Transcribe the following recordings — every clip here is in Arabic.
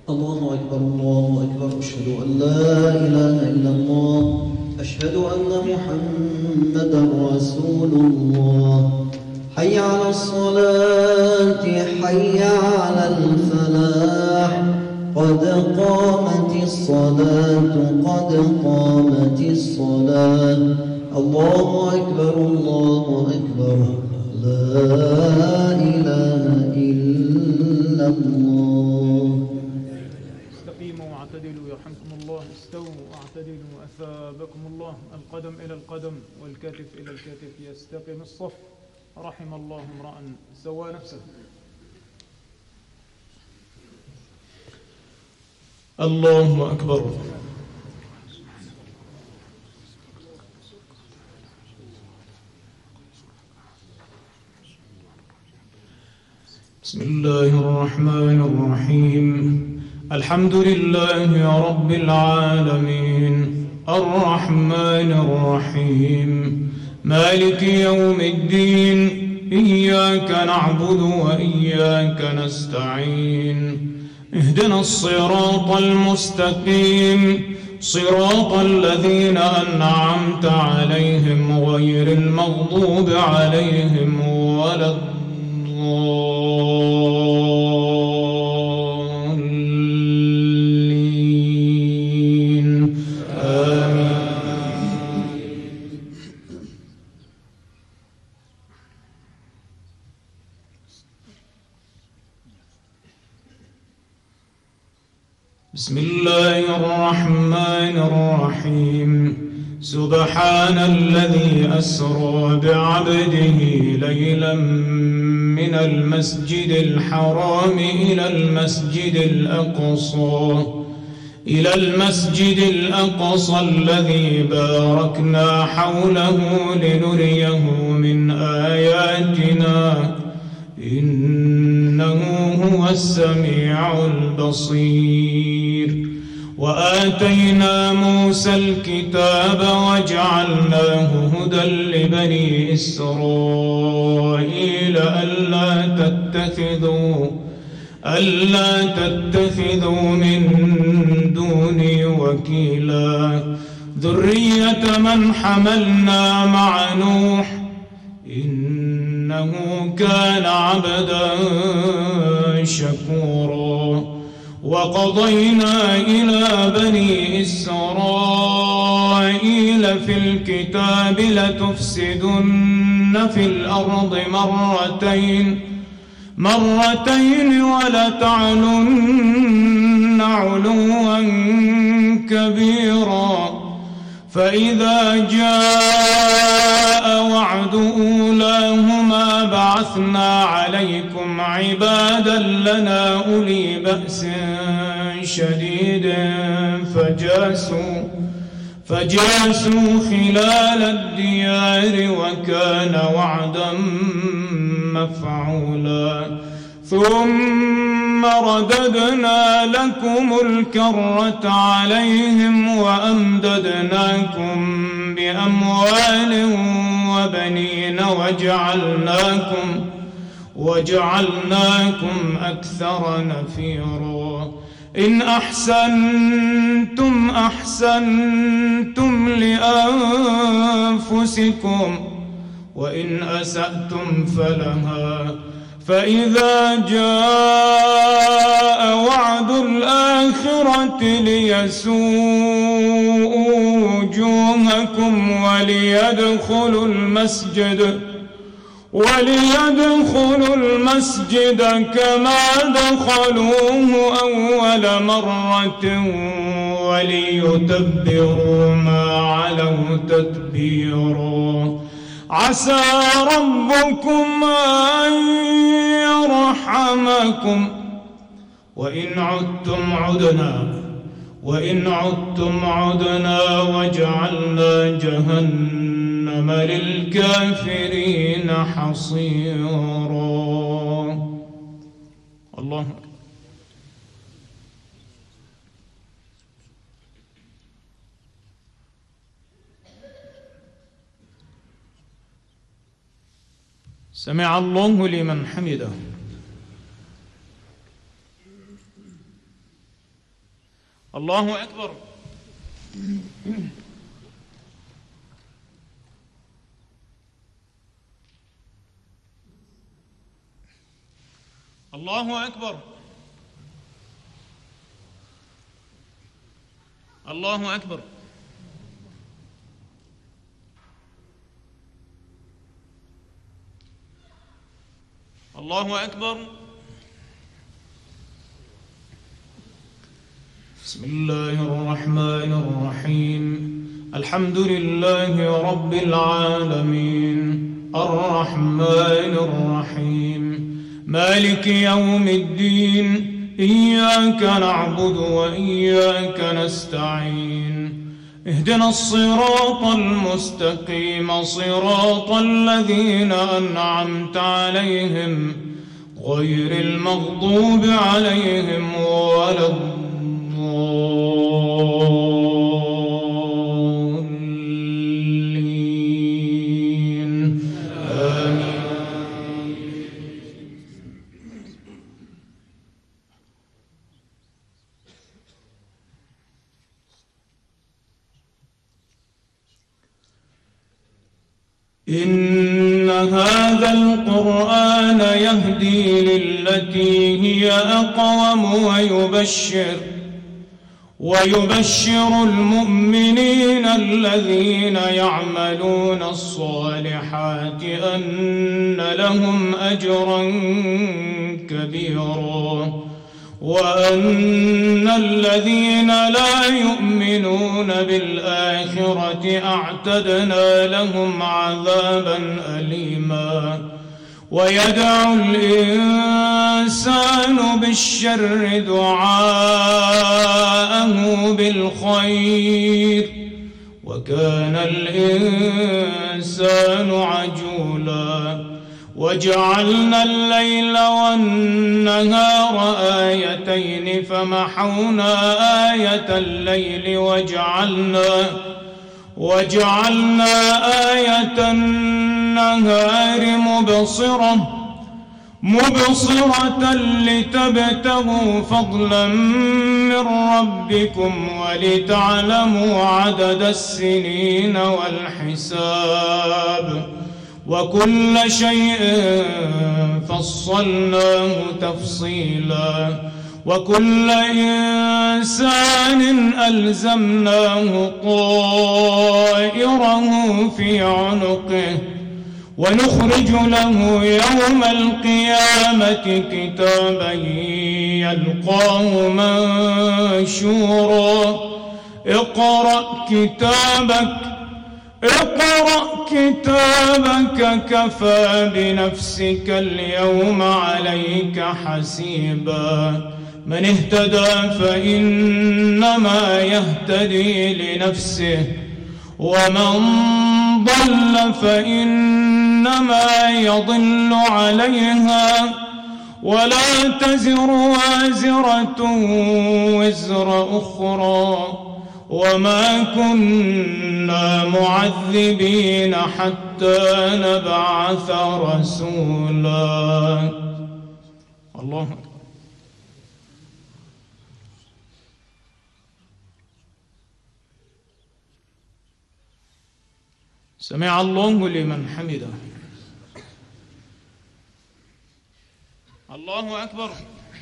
الله أكبر الله أكبر. أشهد أن لا إله إلا الله. أشهد أن محمدا رسول الله. حي على الصلاة حي على الفلاح. قد قامت الصلاة قد قامت الصلاة. الله أكبر الله أكبر. لا إله إلا الله. استقيموا واعتدلوا يرحمكم الله. استووا واعتدلوا أثابكم الله. القدم إلى القدم والكتف إلى الكتف. يستقم الصف. رحم الله امرأ سوى نفسه. الله أكبر. بسم الله الرحمن الرحيم. الحمد لله رب العالمين الرحمن الرحيم مالك يوم الدين. إياك نعبد وإياك نستعين. اهدنا الصراط المستقيم صراط الذين أنعمت عليهم غير المغضوب عليهم ولا الضالين. آمين. بسم الله الرحمن الرحيم. سبحان الذي أسرى بعبده ليلا من المسجد الحرام إلى المسجد الأقصى الذي باركنا حوله لنريه من آياتنا إنه هو السميع البصير. وآتينا موسى الكتاب وجعلناه هدى لبني إسرائيل ألا تتخذوا من دوني وكيلا. ذرية من حملنا مع نوح إنه كان عبدا شكورا. وقضينا إلى بني إسرائيل في الكتاب لتفسدن في الأرض مرتين ولتعلن علوا كبيرا. فإذا جاء وعد أولاهما بعثنا عليكم عبادا لنا أولي بأس شديد فجاسوا خلال الديار وكان وعدا مفعولا. ثم رددنا لكم الكرة عليهم وأمددناكم بأموال وبنين وجعلناكم أكثر نفيرا. إن أحسنتم لأنفسكم وإن أسأتم فلها. فإذا جاء وعد الآخرة ليسوءوا وجوهكم وليدخلوا المسجد كما دخلوه أول مرة وليتبروا ما علوا تتبيرا. عسى ربكم أن يرحمكم وإن عدتم عدنا وجعلنا جهنم للكافرين حصيرا. الله أكبر. سمع الله لمن حمده. الله أكبر. الله أكبر. الله أكبر. الله أكبر. بسم الله الرحمن الرحيم. الحمد لله رب العالمين الرحمن الرحيم مالك يوم الدين إياك نعبد وإياك نستعين اهدنا الصراط المستقيم صراط الذين أنعمت عليهم غير المغضوب عليهم ولا الضالين. آمين. إن هذا القرآن يهدي للتي هي أقوم ويبشر المؤمنين الذين يعملون الصالحات أن لهم أجرا كبيرا وأن الذين لا يؤمنون بالآخرة أعتدنا لهم عذابا أليما. ويدعو الإنسان بالشر دعاءه بالخير وكان الإنسان عجولا. وجعلنا الليل والنهار آيتين فمحونا آية الليل وجعلنا آية النهار مبصرة لتبتغوا فضلا من ربكم ولتعلموا عدد السنين والحساب وكل شيء فصلناه تفصيلا. وكل إنسان ألزمناه طائره في عنقه ونخرج له يوم القيامة كتابا يلقاه منشورا. اقرأ كتابك كفى بنفسك اليوم عليك حسيبا. من اهتدى فإنما يهتدي لنفسه ومن ضل فإنما يضل عليها ولا تزر وازرة وزر أخرى وما كنا معذبين حتى نبعث رسولا. الله أكبر. سمع الله لمن حمده. الله أكبر.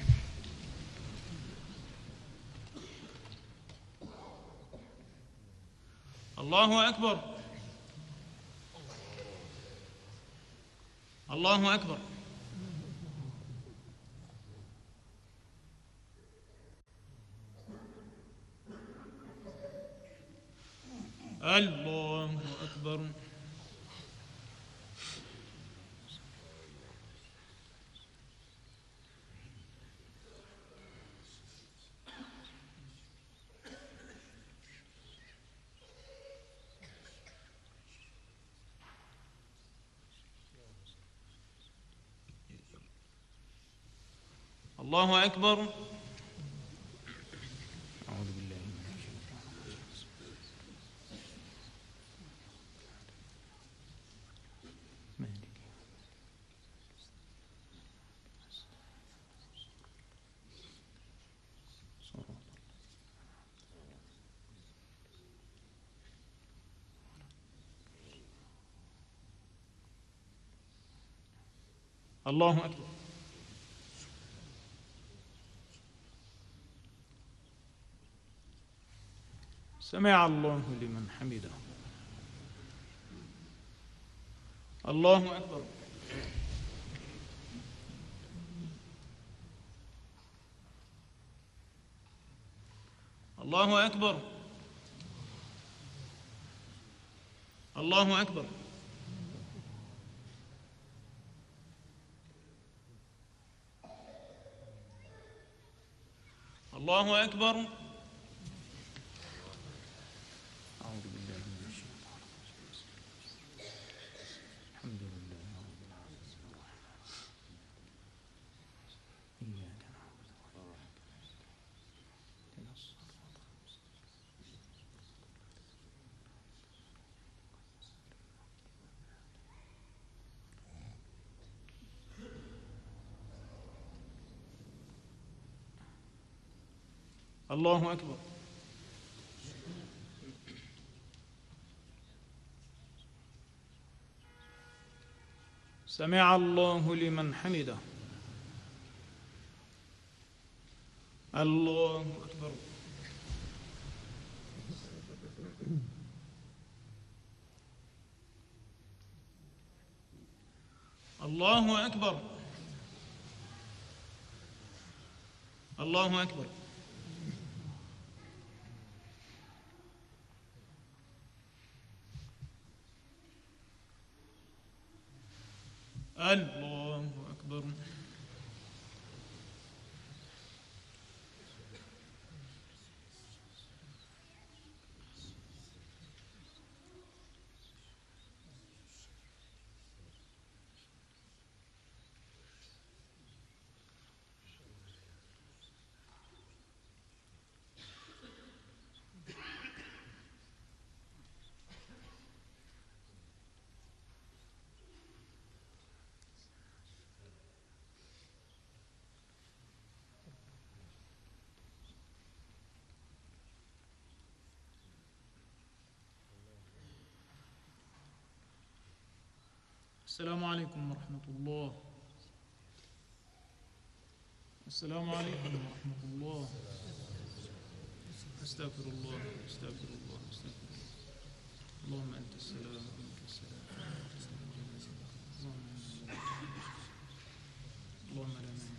الله أكبر. الله أكبر. الله أكبر. الله أكبر. أعوذ بالله من الشيطان الرجيم. الله أكبر. سمع الله لمن حمده. الله أكبر. الله أكبر. الله أكبر. الله أكبر. أعوذ بالله من الشيطان الرجيم. الحمد لله رب العالمين. إياك نعبد وإياك نستعين. اهدنا الصراط المستقيم. الله أكبر. سمع الله لمن حمده. الله أكبر. الله أكبر. الله أكبر. الله أكبر. السلام عليكم ورحمة الله. السلام عليكم ورحمة الله. أستغفر الله أستغفر الله أستغفر الله. اللهم أنت السلام ومنك السلام. اللهم لا مانع.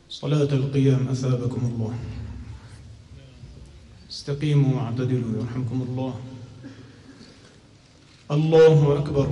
صلاة القيام أثابكم الله. استقيموا واعتدلوا يرحمكم الله. الله أكبر.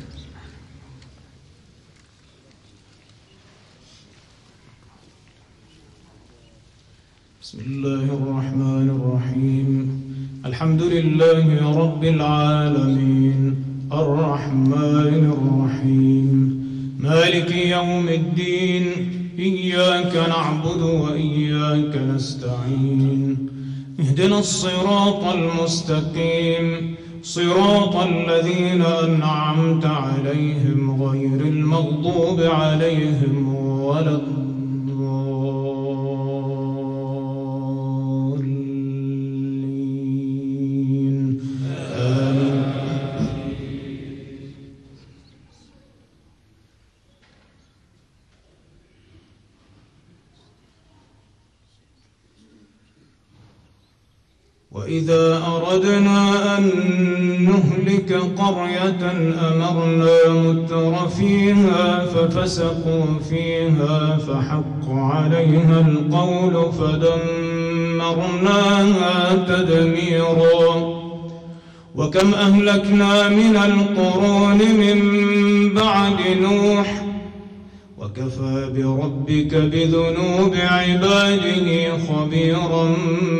بسم الله الرحمن الرحيم. الحمد لله رب العالمين الرحمن الرحيم مالك يوم الدين إياك نعبد وإياك نستعين اهدنا الصراط المستقيم صراط الذين أنعمت عليهم غير المغضوب عليهم ولا الضالين. آمين. وإذا أردنا أن نهلك قرية أمرنا متر فيها ففسقوا فيها فحق عليها القول فدمرناها تدميرا. وكم أهلكنا من القرون من بعد نوح وكفى بربك بذنوب عباده خبيرا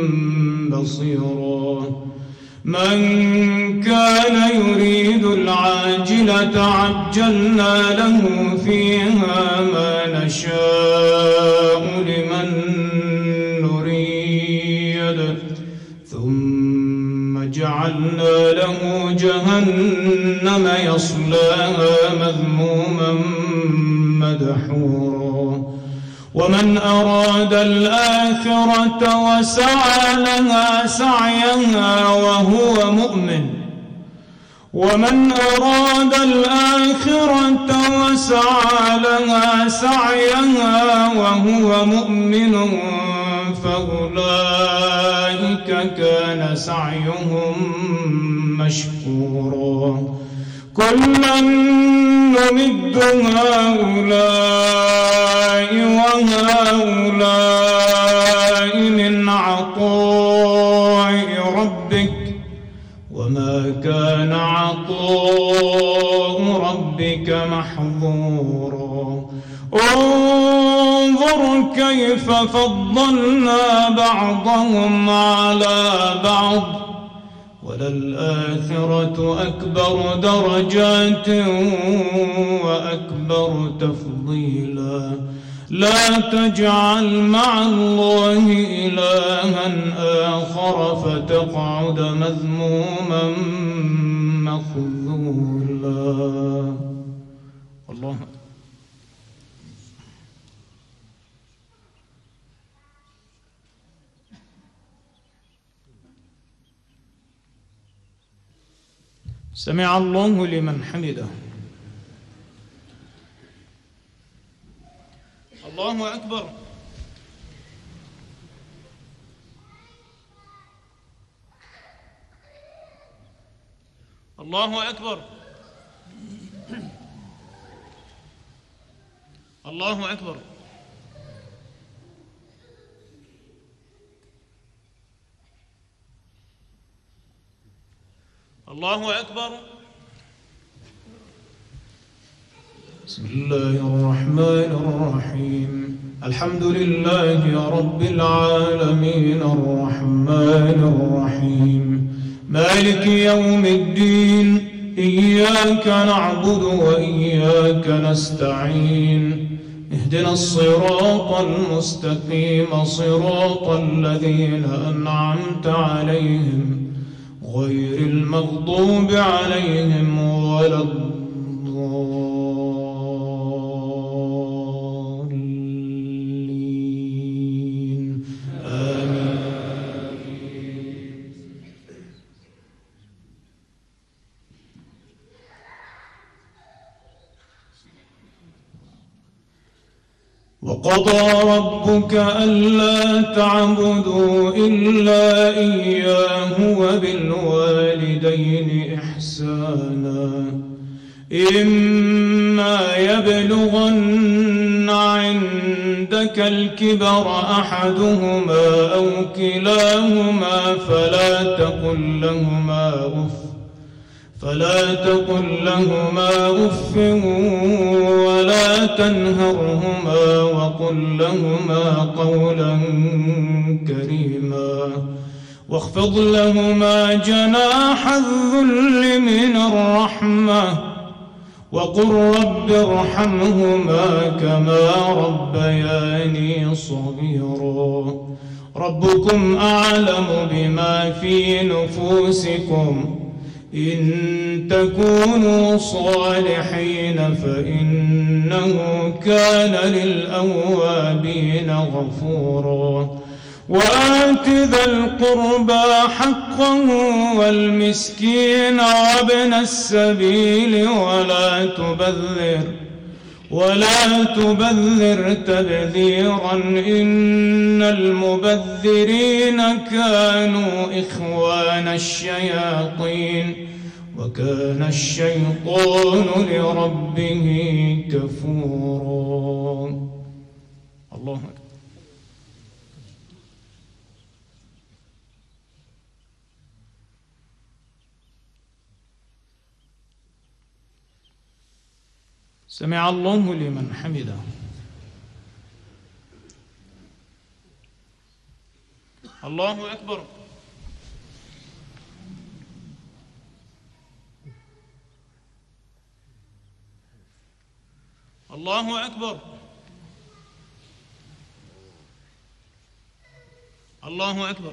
بصيرا. من كان يريد العاجلة عجلنا له فيها ما نشاء لمن نريد ثم جعلنا له جهنم يصلاها مذموما مدحورا. ومن أراد الآخرة وسعى لها سعيها وهو مؤمن ومن أراد الآخرة وسعى لها سعيها وهو مؤمن فأولئك كان سعيهم مشكورا. كلا نمد هؤلاء وهؤلاء من عطاء ربك وما كان عطاء ربك محظورا. انظر كيف فضلنا بعضهم على بعض وللآخرة أكبر درجات وأكبر تفضيلا. لا تجعل مع الله إلها آخر فتقعد مذموما مخذولا. الله. سمع الله لمن حمده. الله أكبر. الله أكبر. الله أكبر. الله أكبر. بسم الله الرحمن الرحيم. الحمد لله رب العالمين الرحمن الرحيم مالك يوم الدين إياك نعبد وإياك نستعين اهدنا الصراط المستقيم صراط الذين أنعمت عليهم غير المغضوب عليهم ولا الضالين. آمين. وقضى ربك ألا تعبدوا إلا إياه وبالوالدين إحسانا إما يبلغن عندك عندك الكبر أحدهما أو كلاهما فلا تقل لهما أف ولا تنهرهما وقل لهما قولا كريما واخفض لهما جناح الذل من الرحمة وقل رب ارحمهما كما ربياني صغيرا ربكم أعلم بما في نفوسكم إن تكونوا صالحين فإنه كان للأوابين غفورا وآت ذا القربى حقه والمسكين وابن السبيل ولا تبذر تبذيرا إن المبذرين كانوا إخوان الشياطين وكان الشيطان لربه كفورا. الله أكبر. سمع الله لمن حمده. الله أكبر. الله أكبر. الله أكبر.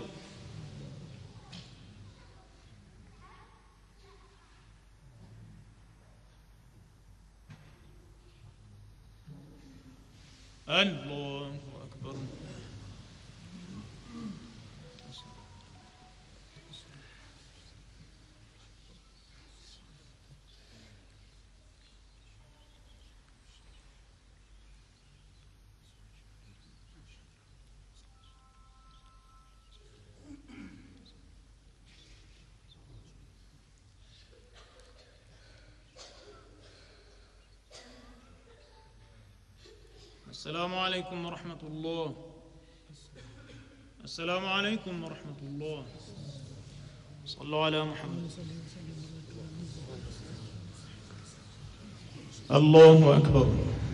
الله أكبر. السلام عليكم ورحمة الله. السلام عليكم ورحمة الله. صلوا على محمد. الله أكبر.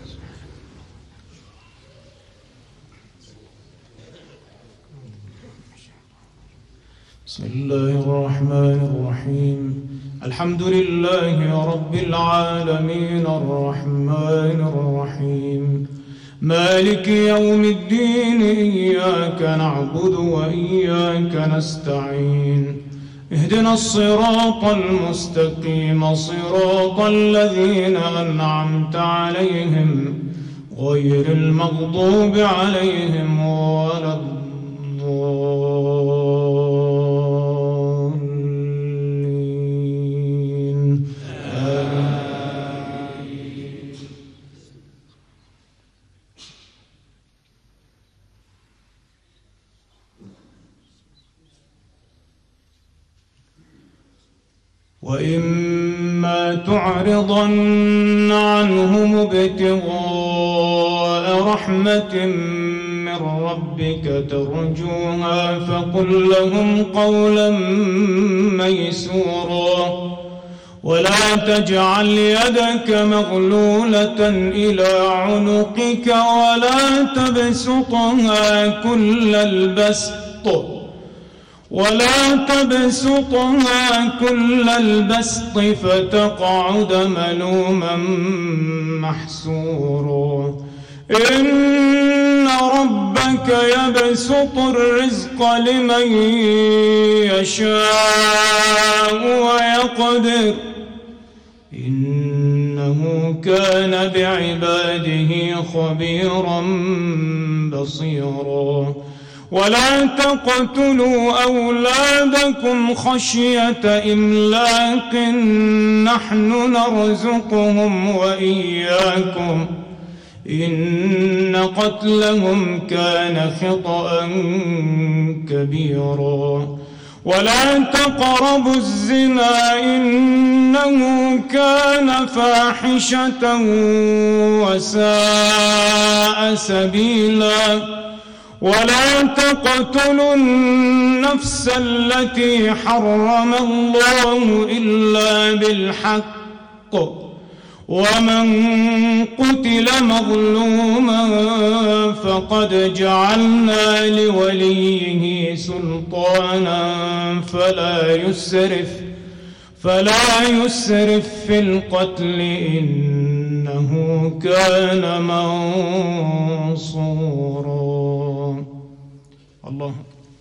بسم الله الرحمن الرحيم. الحمد لله رب العالمين الرحمن الرحيم مالك يوم الدين إياك نعبد وإياك نستعين اهدنا الصراط المستقيم صراط الذين أنعمت عليهم غير المغضوب عليهم ولا الضالين آمين. وإما تعرضن عنهم ابتغاء رحمة من ربك ترجوها فقل لهم قولا ميسورا ولا تجعل يدك مغلولة إلى عنقك ولا تبسطها كل البسط فتقعد ملوما محسورا إن ربك يبسط الرزق لمن يشاء ويقدر إنه كان بعباده خبيرا بصيرا ولا تقتلوا أولادكم خشية إملاق نحن نرزقهم وإياكم إن قتلهم كان خطأ كبيرا ولا تقربوا الزنا إنه كان فاحشة وساء سبيلا ولا تقتلوا النفس التي حرم الله إلا بالحق ومن قتل مظلوما فقد جعلنا لوليه سلطانا فلا يسرف في القتل إنه كان منصورا. الله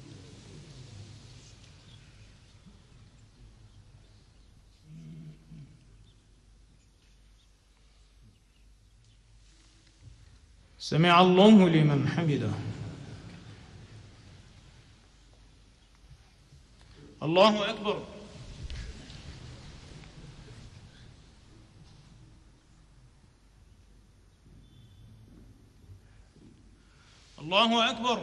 سمع الله لمن حمده. الله أكبر. الله أكبر.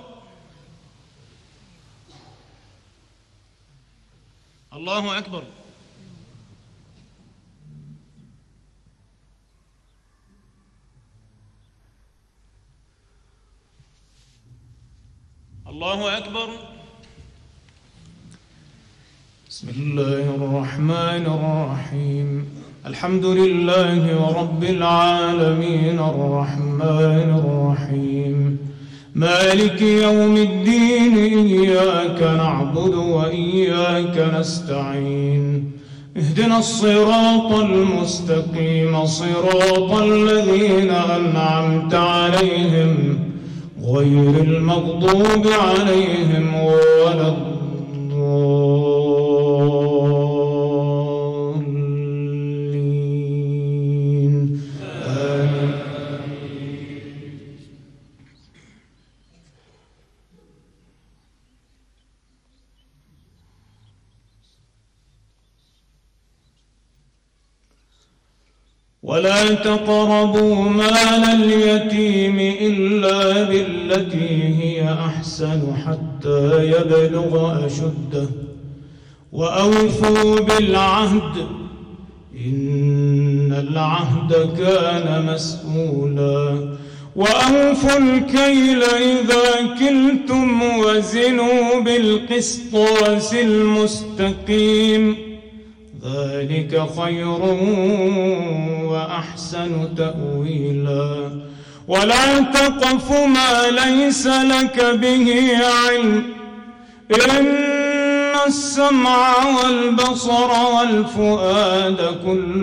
الله أكبر. الله أكبر. بسم الله الرحمن الرحيم. الحمد لله رب العالمين الرحمن الرحيم مالك يوم الدين إياك نعبد وإياك نستعين اهدنا الصراط المستقيم صراط الذين أنعمت عليهم غير المغضوب عليهم ولا الضالين آمين. ولا تقربوا مال اليتيم إلا بالتي هي أحسن حتى يبلغ أشده وأوفوا بالعهد إن العهد كان مسؤولا وأوفوا الكيل إذا كلتم وزنوا بالقسطاس المستقيم ذلك خير وأحسن تأويلا ولا تقف ما ليس لك به علم إن السمع والبصر والفؤاد كل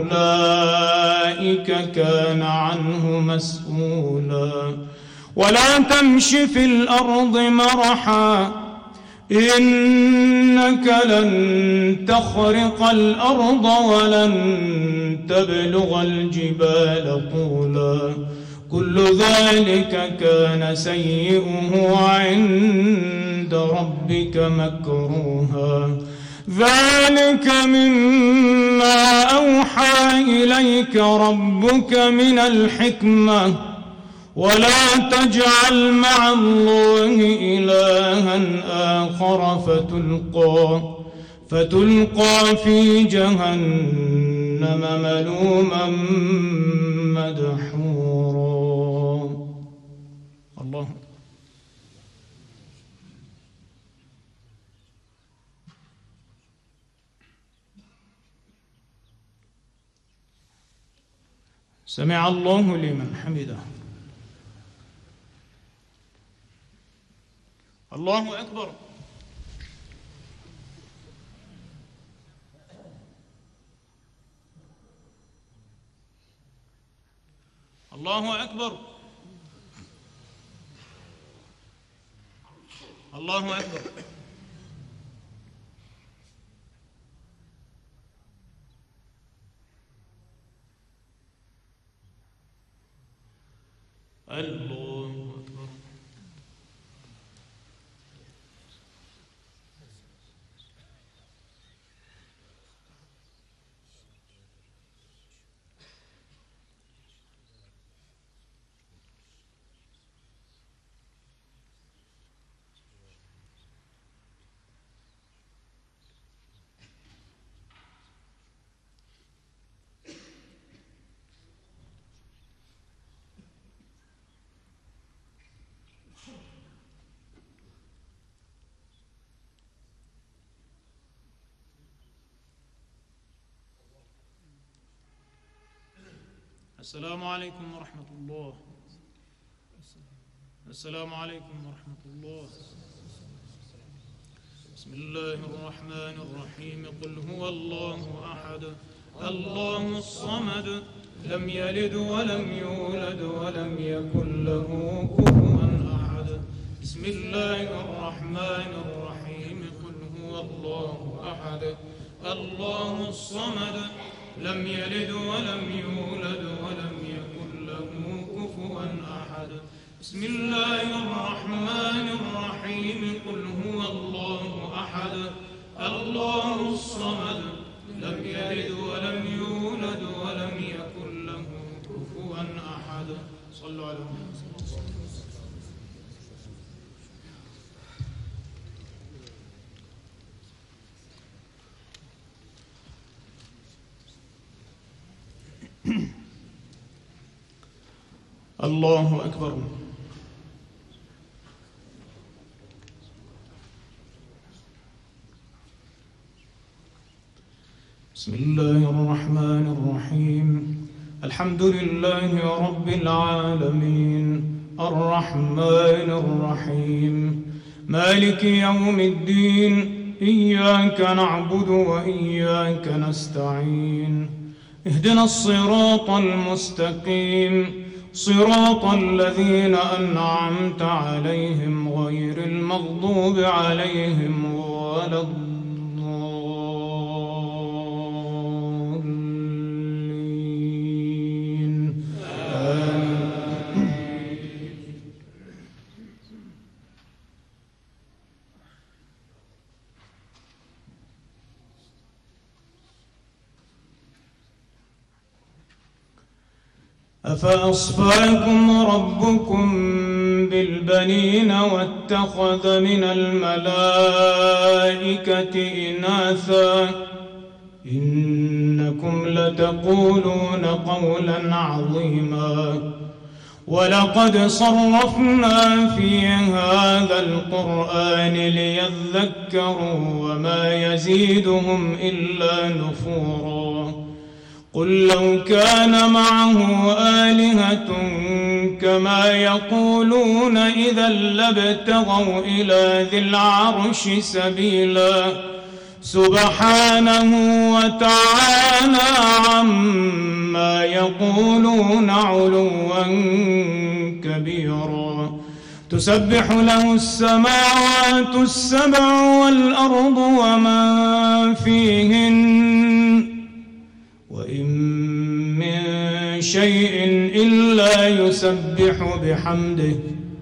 أولئك كان عنه مسؤولا ولا تمش في الأرض مرحا إنك لن تخرق الأرض ولن تبلغ الجبال طولا كل ذلك كان سيئه عند ربك مكروها ذلك مما أوحى إليك ربك من الحكمة ولا تجعل مع الله إلها آخر فتلقى في جهنم ملوما مدحورا. الله سمع الله لمن حمده. الله أكبر. الله أكبر. الله أكبر. الله أكبر. السلام عليكم ورحمة الله. السلام عليكم ورحمة الله. بسم الله الرحمن الرحيم. قل هو الله أحد الله الصمد لم يلد ولم يولد ولم يكن له كفوا أحد. بسم الله الرحمن الرحيم. قل هو الله أحد الله الصمد لم يلد ولم يولد ولم يكن له كفوا أحد. بسم الله الرحمن الرحيم. قل هو الله أحد الله الصمد لم يلد ولم يولد ولم يكن له كفوا أحد. صلوا على محمد. الله أكبر. بسم الله الرحمن الرحيم. الحمد لله رب العالمين الرحمن الرحيم مالك يوم الدين إياك نعبد وإياك نستعين اهدنا الصراط المستقيم صراط الذين أنعمت عليهم غير المغضوب عليهم ولا الضالين. أفأصفاكم ربكم بالبنين واتخذ من الملائكة إناثا إنكم لتقولون قولا عظيما ولقد صرفنا في هذا القرآن ليذكروا وما يزيدهم إلا نفورا قل لو كان معه آلهة كما يقولون إذا لابتغوا إلى ذي العرش سبيلا سبحانه وتعالى عما يقولون علوا كبيرا تسبح له السماوات السبع والأرض ومن فيهن وإن من شيء إلا يسبح بحمده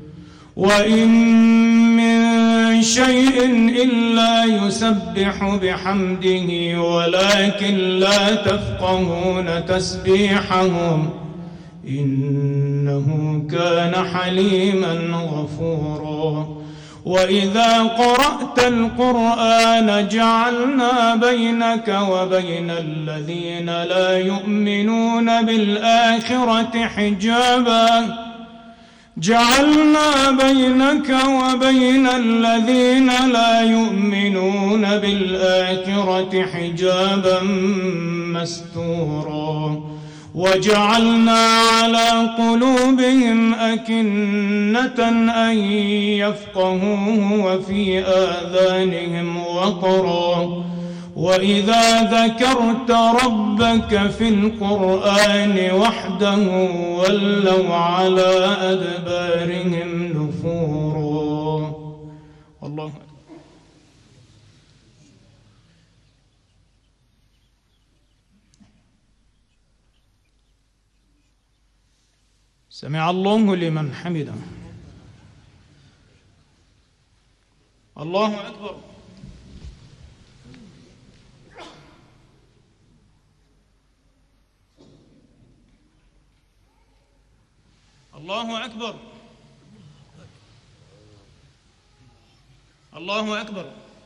ولكن لا تفقهون تسبيحهم إنه كان حليما غفورا وإذا قرأت القرآن جعلنا بينك وبين الذين لا يؤمنون بالآخرة حجابا مستورا وجعلنا على قلوبهم أكنة أن يفقهوه وفي آذانهم وقرا وإذا ذكرت ربك في القرآن وحده ولوا على أدبارهم نفورا. الله أكبر. سمع الله لمن حمده. الله أكبر. الله أكبر. الله أكبر.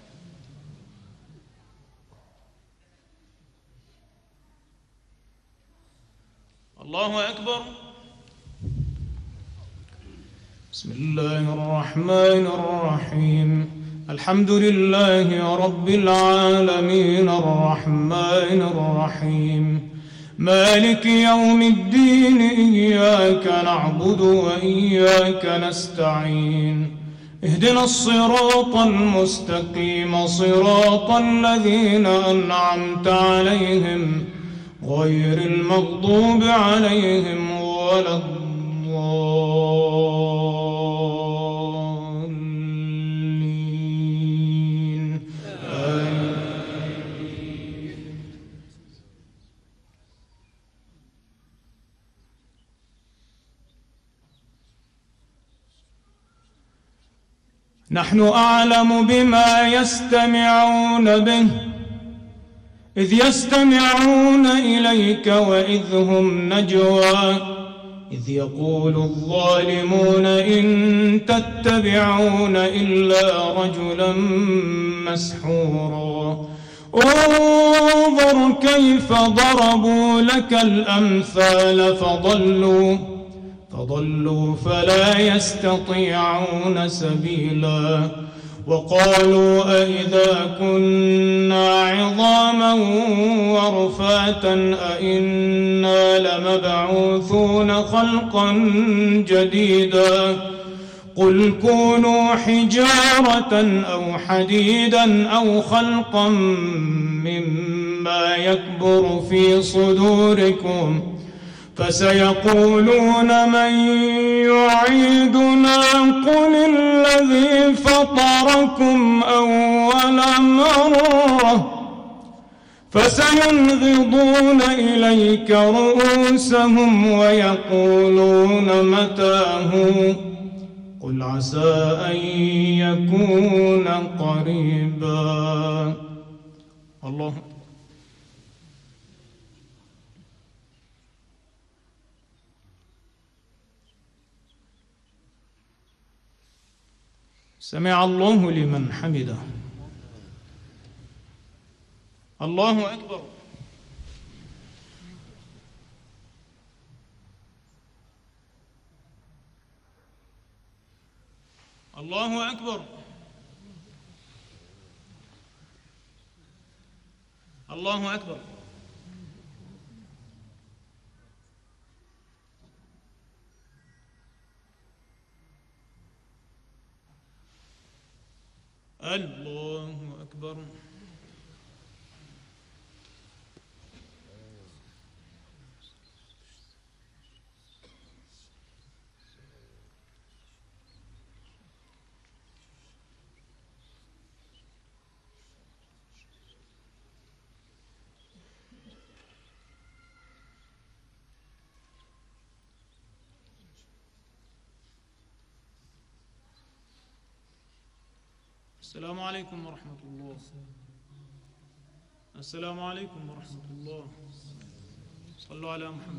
الله أكبر. بسم الله الرحمن الرحيم الحمد لله رب العالمين الرحمن الرحيم مالك يوم الدين إياك نعبد وإياك نستعين اهدنا الصراط المستقيم صراط الذين أنعمت عليهم غير المغضوب عليهم ولا الضالين آمين. نحن أعلم بما يستمعون به إذ يستمعون إليك وإذ هم نجوى إذ يقول الظالمون إن تتبعون إلا رجلا مسحورا انظر كيف ضربوا لك الأمثال فضلوا فلا يستطيعون سبيلا وقالوا أئذا كنا عظاما ورفاتا أئنا لمبعوثون خلقا جديدا قل كونوا حجارة أو حديدا أو خلقا مما يكبر في صدوركم فسيقولون من يعيدنا قل الذي فطركم أول مرة فسينغضون إليك رؤوسهم ويقولون متى هو قل عسى أن يكون قريبا. الله سمع الله لمن حمده. الله أكبر. الله أكبر. الله أكبر. الله أكبر. السلام عليكم ورحمة الله. السلام عليكم ورحمة الله. صلوا على محمد.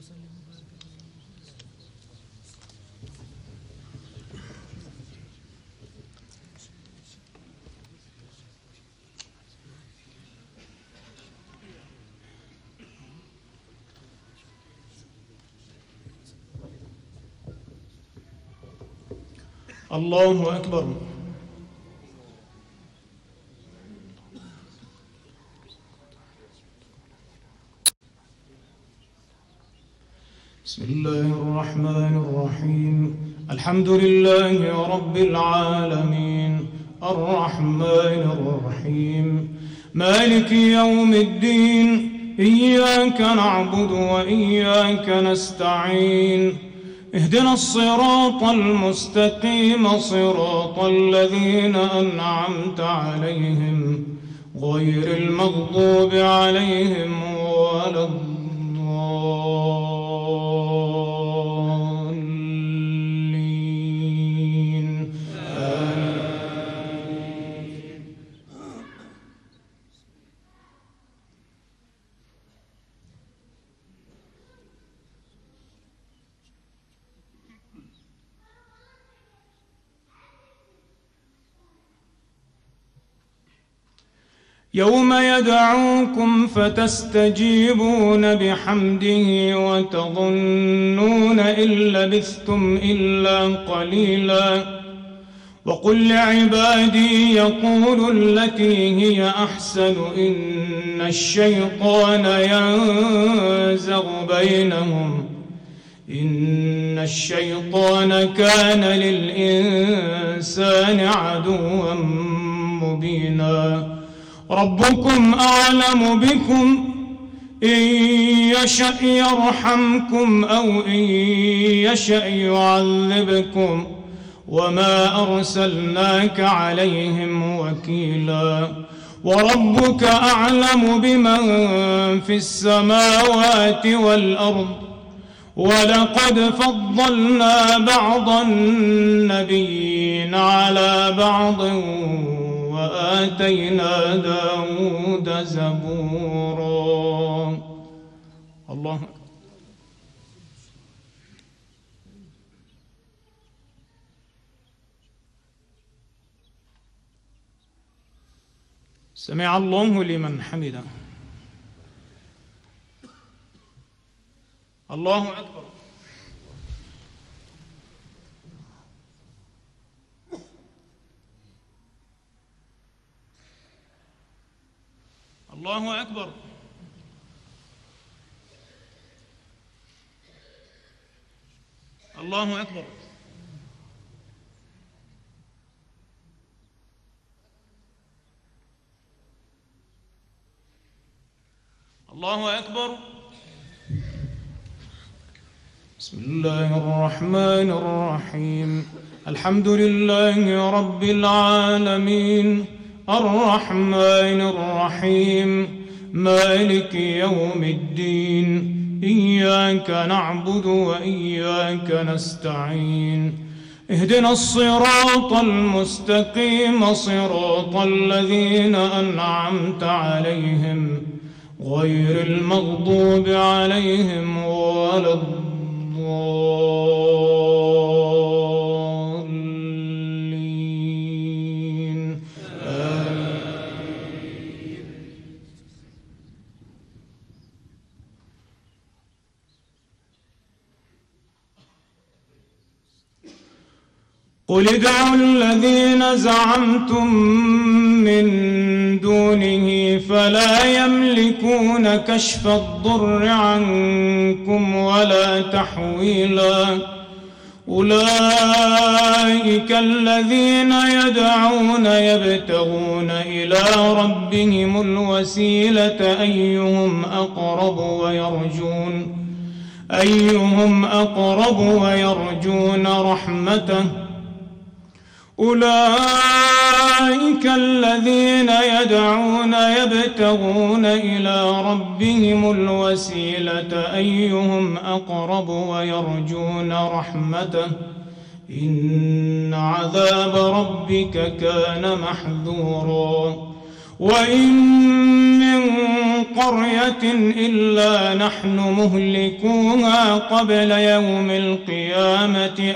الله أكبر. بسم الله الرحمن الرحيم الحمد لله رب العالمين الرحمن الرحيم مالك يوم الدين إياك نعبد وإياك نستعين اهدنا الصراط المستقيم صراط الذين أنعمت عليهم غير المغضوب عليهم ولا الضالين. يوم يدعوكم فتستجيبون بحمده وتظنون إن لبثتم إلا قليلا وقل لعبادي يقولوا التي هي أحسن إن الشيطان ينزغ بينهم إن الشيطان كان للإنسان عدوا مبينا ربكم أعلم بكم إن يشأ يرحمكم أو إن يشأ يعذبكم وما أرسلناك عليهم وكيلا وربك أعلم بمن في السماوات والأرض ولقد فضلنا بعض النبيين على بعض وآتينا داود زبورا الله أكبر. سمع الله لمن حمده. الله أكبر. الله أكبر. الله أكبر. الله أكبر. بسم الله الرحمن الرحيم الحمد لله رب العالمين الرحمن الرحيم مالك يوم الدين إياك نعبد وإياك نستعين اهدنا الصراط المستقيم صراط الذين أنعمت عليهم غير المغضوب عليهم ولا الضالين آمين. قل ادعوا الذين زعمتم من دونه فلا يملكون كشف الضر عنكم ولا تحويلا أولئك الذين يدعون يبتغون إلى ربهم الوسيلة أيهم أقرب ويرجون رحمته أولئك الذين يدعون يبتغون إلى ربهم الوسيلة أيهم أقرب ويرجون رحمته إن عذاب ربك كان محذورا وإن من قرية إلا نحن مهلكوها قبل يوم القيامة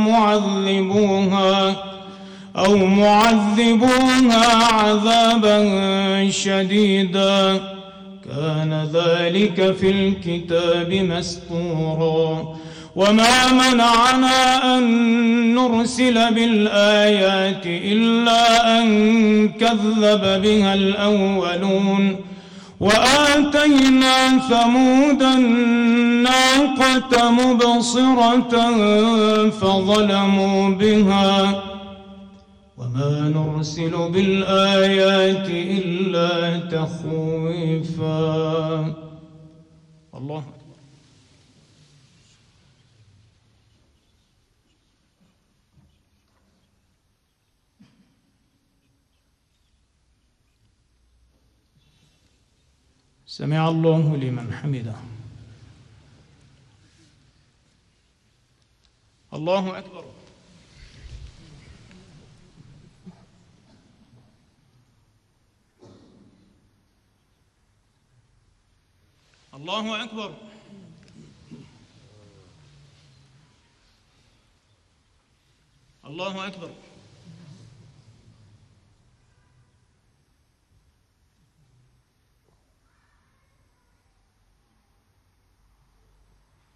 أو معذبوها عذابا شديدا كان ذلك في الكتاب مسطورا وما منعنا أن نرسل بالآيات إلا أن كذب بها الأولون وآتينا ثمود الناقة مبصرة فظلموا بها وما نرسل بالآيات إلا تخويفا الله أكبر. سمع الله لمن حمده. الله أكبر. الله أكبر. الله أكبر.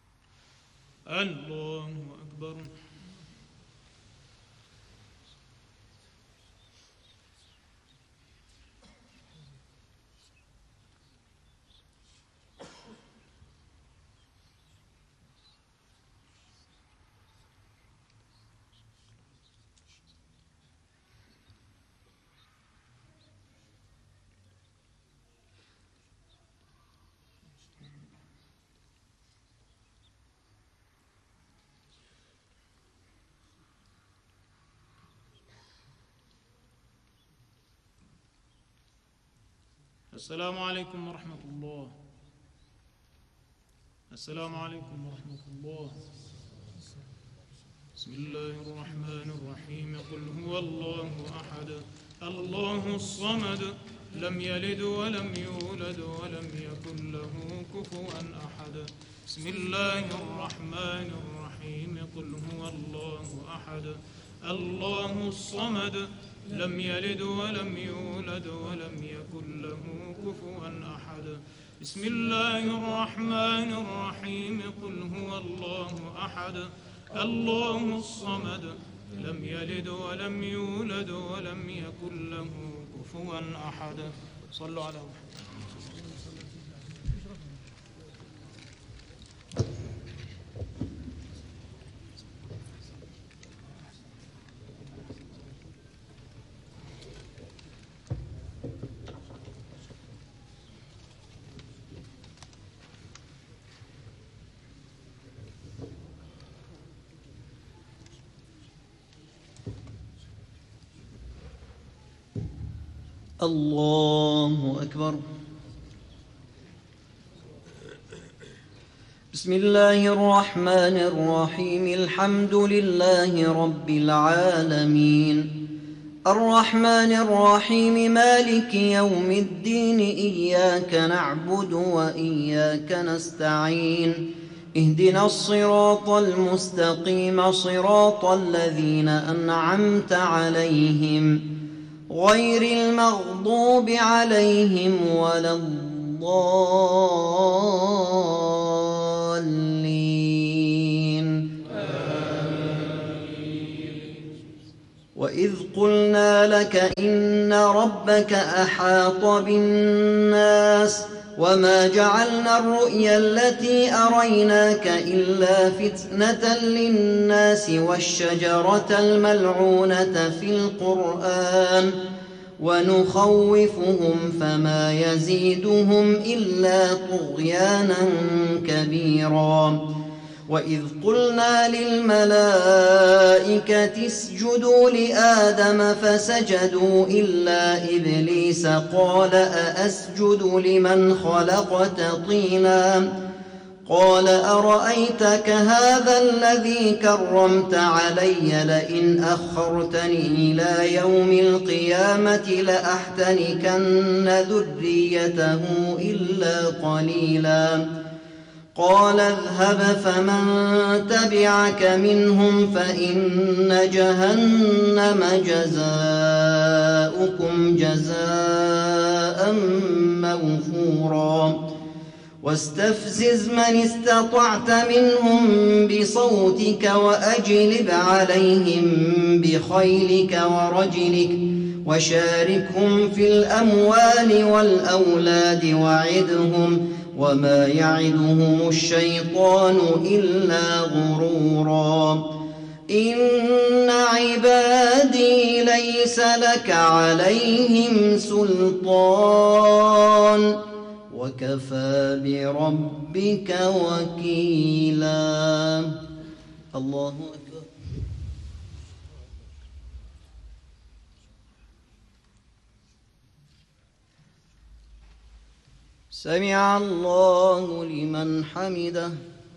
الله أكبر. السلام عليكم ورحمة الله. السلام عليكم ورحمة الله. بسم الله الرحمن الرحيم. قل هو الله أحد الله الصمد لم يلد ولم يولد ولم يكن له كفوا أحد. بسم الله الرحمن الرحيم. قل هو الله أحد الله الصمد لم يلد ولم يولد ولم يكن له كفوا أحد. بسم الله الرحمن الرحيم. قل هو الله أحد الله الصمد لم يلد ولم يولد ولم يكن له كفوا أحد. صلوا على محمد. الله أكبر. بسم الله الرحمن الرحيم. الحمد لله رب العالمين الرحمن الرحيم مالك يوم الدين إياك نعبد وإياك نستعين اهدنا الصراط المستقيم صراط الذين أنعمت عليهم غير المغضوب عليهم ولا الضالين. وإذ قلنا لك إن ربك أحاط بالناس وما جعلنا الرؤيا التي أريناك إلا فتنة للناس والشجرة الملعونة في القرآن ونخوفهم فما يزيدهم إلا طغيانا كبيرا. وإذ قلنا للملائكة اسجدوا لآدم فسجدوا إلا إبليس قال أأسجد لمن خلقت طينا قال أرأيتك هذا الذي كرمت علي لئن أخرتني إلى يوم القيامة لأحتنكن ذريته إلا قليلا. قال اذهب فمن تبعك منهم فإن جهنم جزاؤكم جزاء موفورا. واستفزز من استطعت منهم بصوتك وأجلب عليهم بخيلك ورجلك وشاركهم في الأموال والأولاد وعدهم وما يعدهم الشيطان إلا غرورا. إن عبادي ليس لك عليهم سلطان وكفى بربك وكيلا. الله أكبر. سمع الله لمن حمده.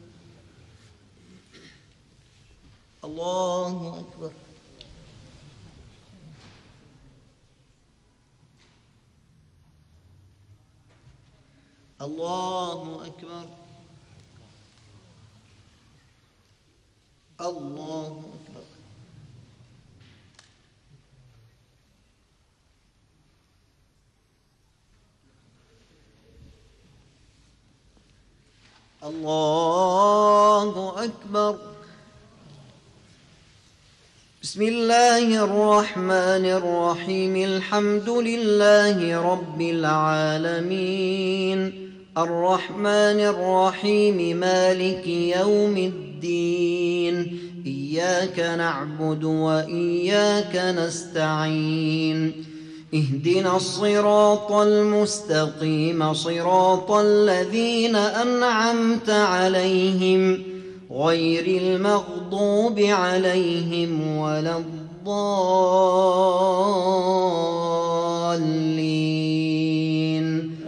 الله أكبر. الله أكبر. الله أكبر. الله أكبر. بسم الله الرحمن الرحيم. الحمد لله رب العالمين الرحمن الرحيم مالك يوم الدين إياك نعبد وإياك نستعين اهدنا الصراط المستقيم صراط الذين أنعمت عليهم غير المغضوب عليهم ولا الضالين.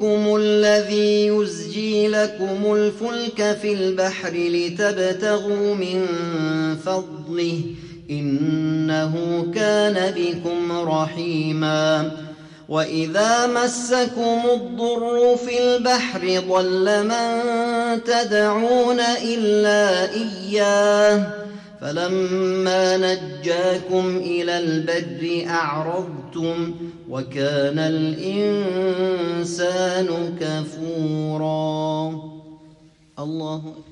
ربكم الذي يزجي لكم الفلك في البحر لتبتغوا من فضله إنه كان بكم رحيما وإذا مسكم الضر في البحر ضل من تدعون إلا إياه فلما نجاكم إلى البر أعرضتم وكان الإنسان كفورا. الله أكبر.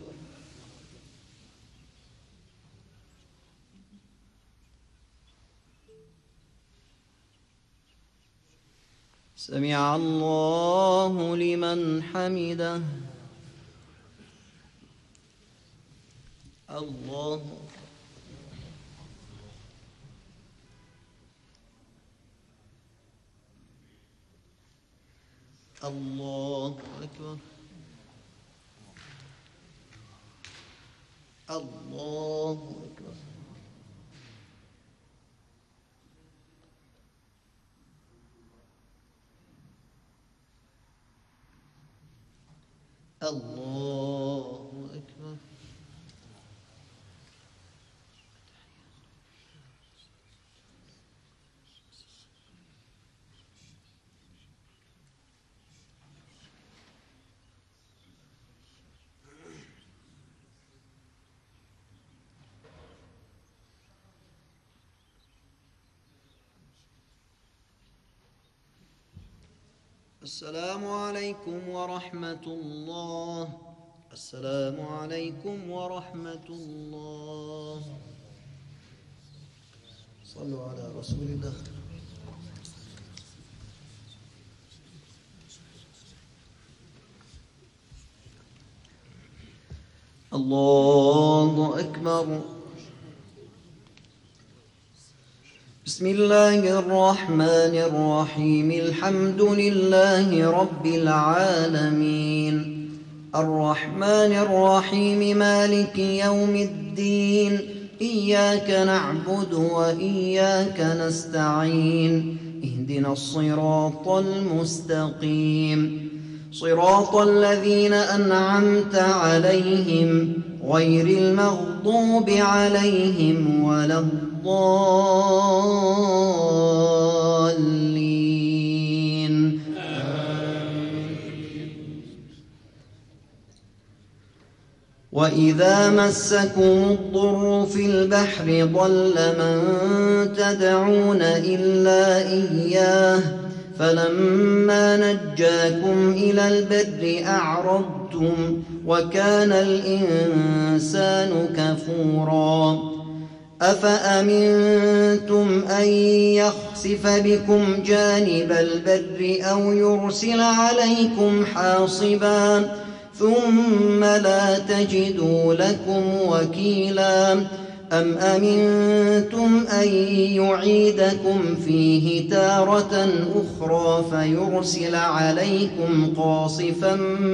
سمع الله لمن حمده. الله الله أكبر. الله أكبر. الله أكبر. السلام عليكم ورحمة الله. السلام عليكم ورحمة الله. صلوا على رسول الله. الله أكبر. بسم الله الرحمن الرحيم. الحمد لله رب العالمين الرحمن الرحيم مالك يوم الدين إياك نعبد وإياك نستعين اهدنا الصراط المستقيم صراط الذين أنعمت عليهم غير المغضوب عليهم ولا الضالين. وإذا مسكم الضر في البحر ضل من تدعون إلا إياه فلما نجاكم إلى البر أعرضتم وكان الإنسان كفورا. أفأمنتم أن يخسف بكم جانب البر أو يرسل عليكم حاصبا ثم لا تجدوا لكم وكيلا أم أمنتم أن يعيدكم فيه تارة أخرى فيرسل عليكم قاصفا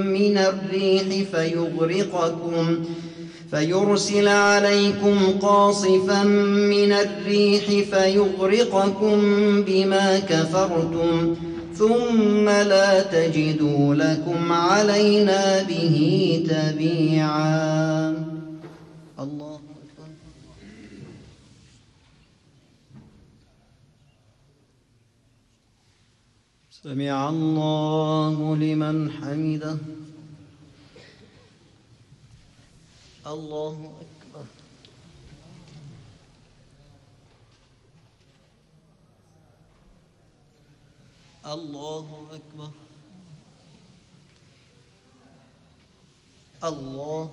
من الريح فيغرقكم بما كفرتم ثم لا تجدوا لكم علينا به تبيعا. الله أكبر. سمع الله لمن حمده. الله أكبر. الله أكبر. الله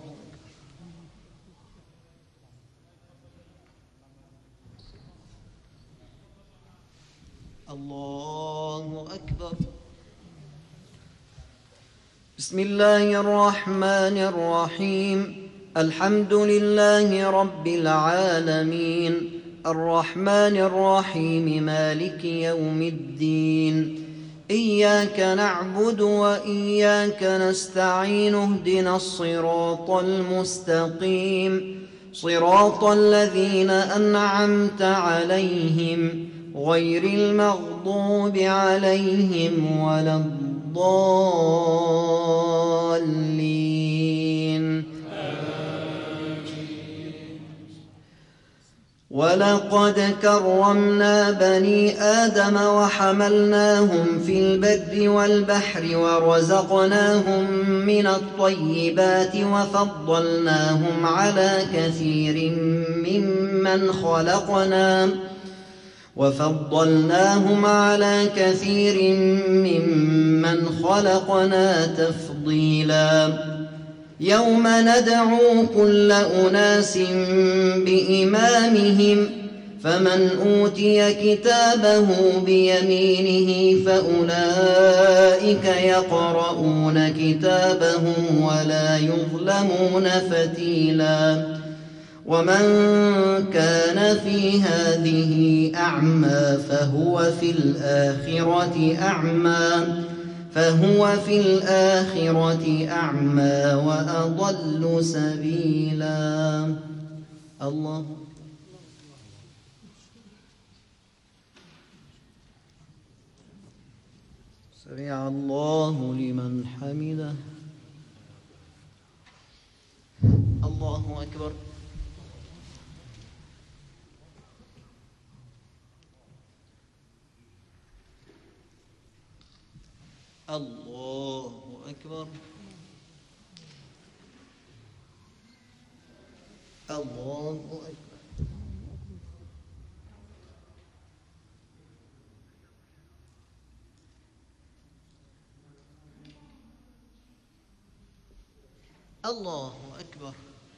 الله أكبر. بسم الله الرحمن الرحيم الحمد لله رب العالمين الرحمن الرحيم مالك يوم الدين إياك نعبد وإياك نستعين اهدنا الصراط المستقيم صراط الذين أنعمت عليهم غير المغضوب عليهم ولا الضالين. الضالين. ولقد كرمنا بني آدم وحملناهم في البر والبحر ورزقناهم من الطيبات وفضلناهم على كثير ممن خلقنا تفضيلا. يوم ندعو كل أناس بإمامهم فمن أوتي كتابه بيمينه فأولئك يقرؤون كتابهم ولا يظلمون فتيلا. ومن كان في هذه أعمى فهو في الآخرة أعمى وأضل سبيلا. الله سمع الله لمن حمده. الله أكبر. الله أكبر. الله أكبر. الله أكبر.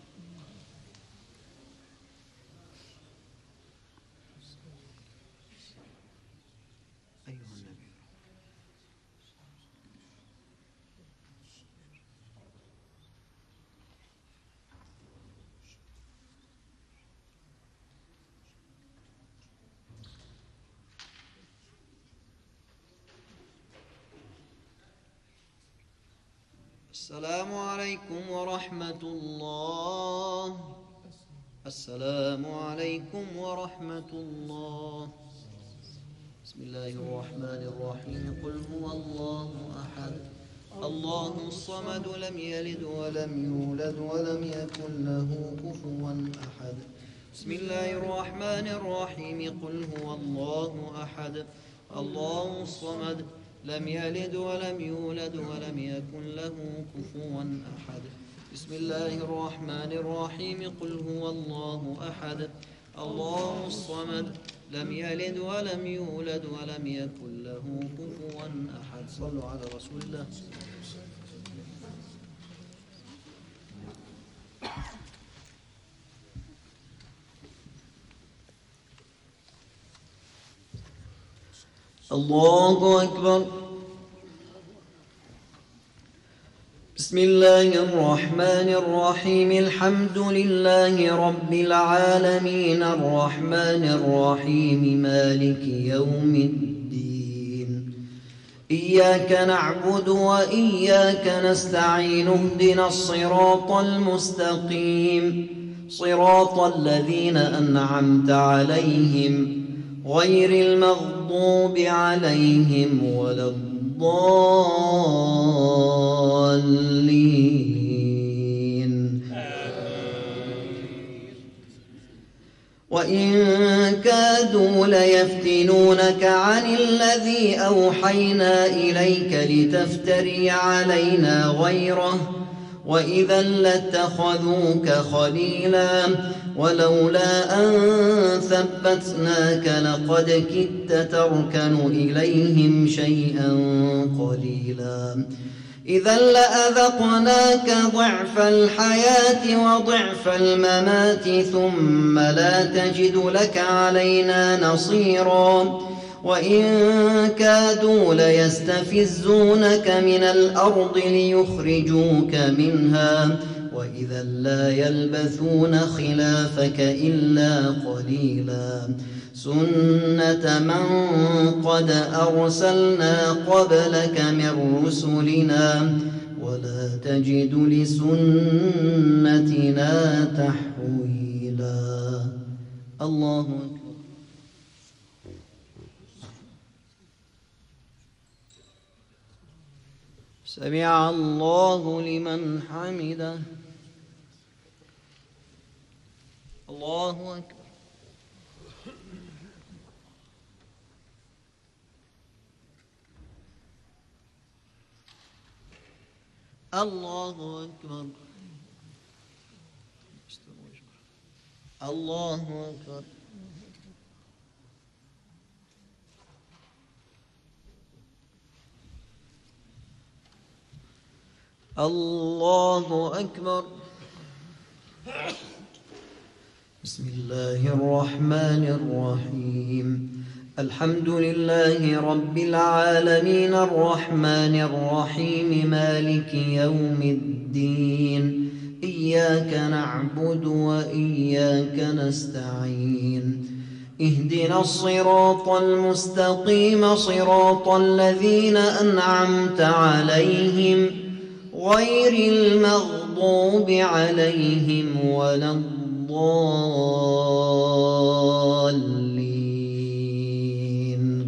السلام عليكم ورحمة الله. السلام عليكم ورحمة الله. بسم الله الرحمن الرحيم. قل هو الله أحد الله الصمد لم يلد ولم يولد ولم يكن له كفوا أحد. بسم الله الرحمن الرحيم. قل هو الله أحد الله الصمد لم يلد ولم يولد ولم يكن له كفوا أحد. بسم الله الرحمن الرحيم. قل هو الله أحد الله الصمد لم يلد ولم يولد ولم يكن له كفوا أحد. صلوا على رسول الله. الله أكبر. بسم الله الرحمن الرحيم. الحمد لله رب العالمين الرحمن الرحيم مالك يوم الدين. إياك نعبد وإياك نستعين. اهدنا الصراط المستقيم صراط الذين أنعمت عليهم غير المغضوب عليهم ولا الضالين. وإن كادوا ليفتنونك عن الذي أوحينا إليك لتفتري علينا غيره وإذا لاتخذوك خليلا ولولا أن ثبتناك لقد كدت تركن إليهم شيئا قليلا. إذا لأذقناك ضعف الحياة وضعف الممات ثم لا تجد لك علينا نصيرا. وإن كادوا ليستفزونك من الأرض ليخرجوك منها وإذا لا يلبثون خلافك إلا قليلا. سنة من قد أرسلنا قبلك من رسلنا ولا تجد لسنتنا تحويلا. الله أكبر. سمع الله لمن حمده. الله أكبر. الله أكبر. الله أكبر. الله أكبر. بسم الله الرحمن الرحيم. الحمد لله رب العالمين الرحمن الرحيم مالك يوم الدين. إياك نعبد وإياك نستعين. اهدنا الصراط المستقيم صراط الذين أنعمت عليهم غير المغضوب عليهم ولا الضالين.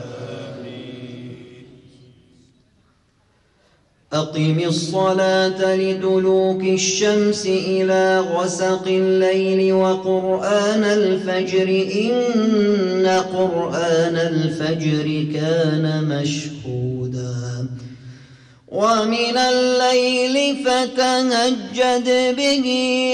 أقم الصلاة لدلوك الشمس إلى غسق الليل وقرآن الفجر إن قرآن الفجر كان مشهودا. ومن الليل فتهجد به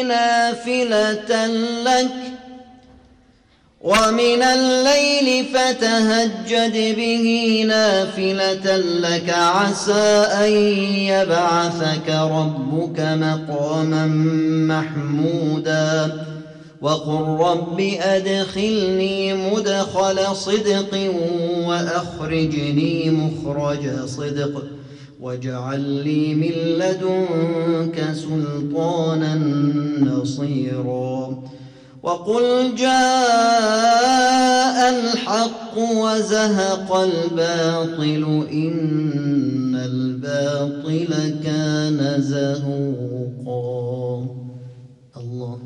نافلة لك عسى أن يبعثك ربك مقاما محمودا. وقل رب أدخلني مدخل صدق وأخرجني مخرج صدق واجعل لي من لدنك سلطانا نصيرا. وقل جاء الحق وزهق الباطل إن الباطل كان زهوقا. الله.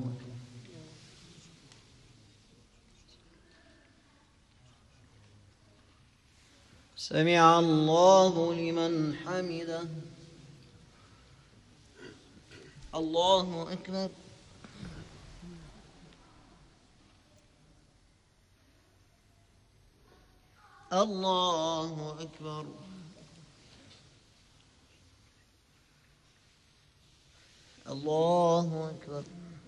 سمع الله لمن حمده. الله أكبر. الله أكبر. الله أكبر.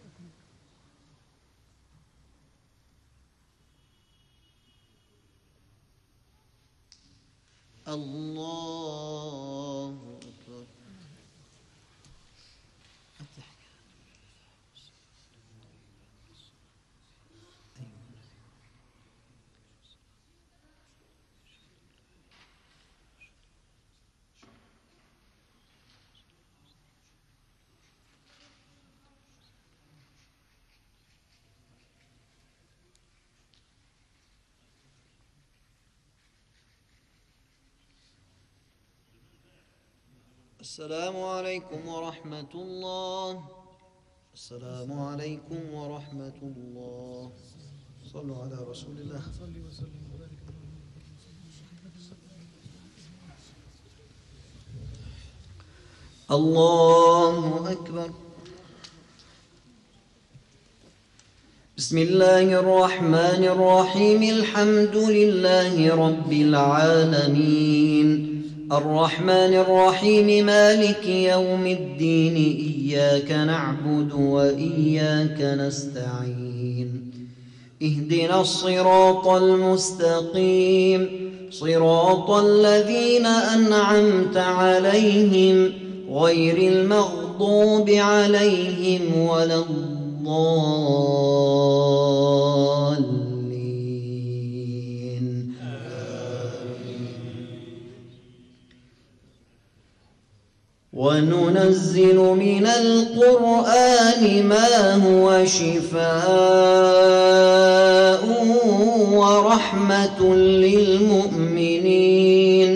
الله أكبر. السلام عليكم ورحمة الله. السلام عليكم ورحمة الله. صلوا على رسول الله. الله أكبر. بسم الله الرحمن الرحيم. الحمد لله رب العالمين الرحمن الرحيم مالك يوم الدين. إياك نعبد وإياك نستعين. اهدنا الصراط المستقيم صراط الذين أنعمت عليهم غير المغضوب عليهم ولا الضالين. وننزل من القرآن ما هو شفاء ورحمة للمؤمنين.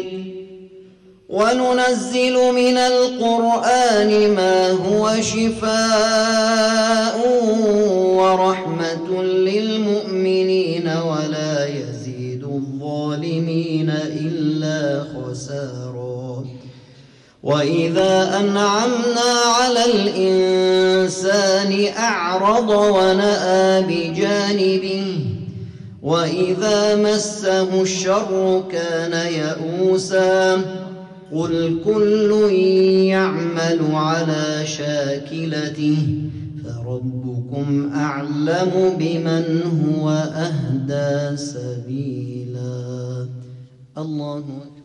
وننزل من القرآن ما هو شفاء ورحمة للمؤمنين ولا يزيد الظالمين إلا خسارا. وإذا أنعمنا على الإنسان أعرض ونأى بجانبه وإذا مسه الشر كان يئوسا قل كل يعمل على شاكلته فربكم أعلم بمن هو أهدى سبيلا. الله أكبر.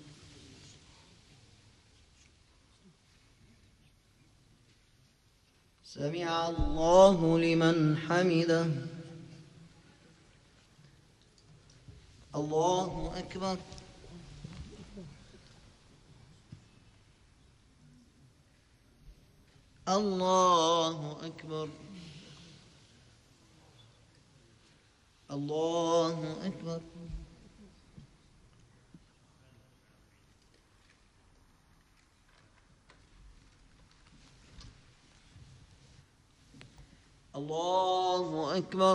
سمع الله لمن حمده. الله أكبر. الله أكبر. الله أكبر. الله أكبر.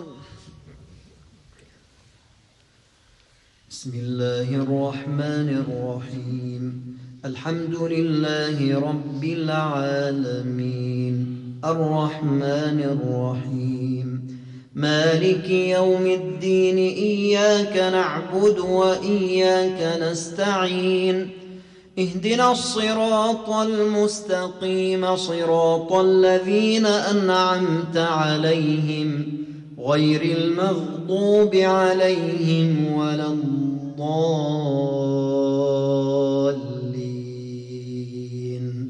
بسم الله الرحمن الرحيم. الحمد لله رب العالمين الرحمن الرحيم مالك يوم الدين إياك نعبد وإياك نستعين اهدنا الصراط المستقيم صراط الذين أنعمت عليهم غير المغضوب عليهم ولا الضالين.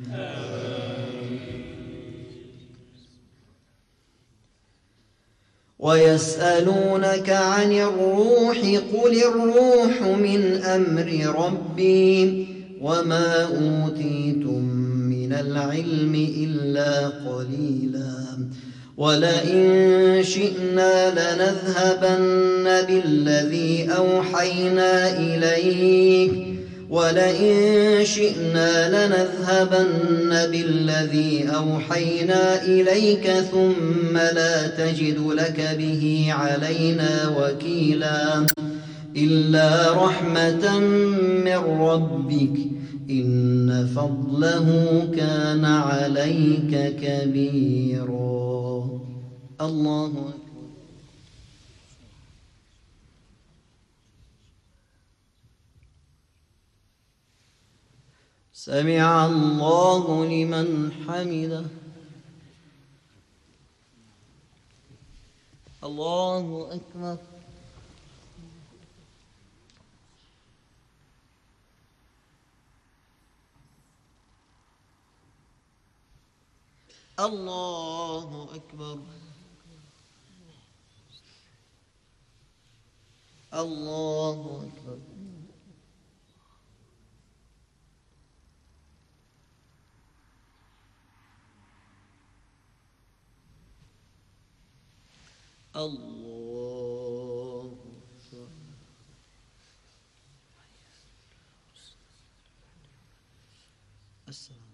ويسألونك عن الروح قل الروح من أمر ربي وما أوتيتم من العلم إلا قليلا ولئن شئنا لنذهبن بالذي أوحينا إليك ثم لا تجد لك به علينا وكيلا إلا رحمة من ربك إن فضله كان عليك كبيرا. الله أكبر. سمع الله لمن حمده. الله أكبر. الله أكبر. الله أكبر. الله أكبر. السلام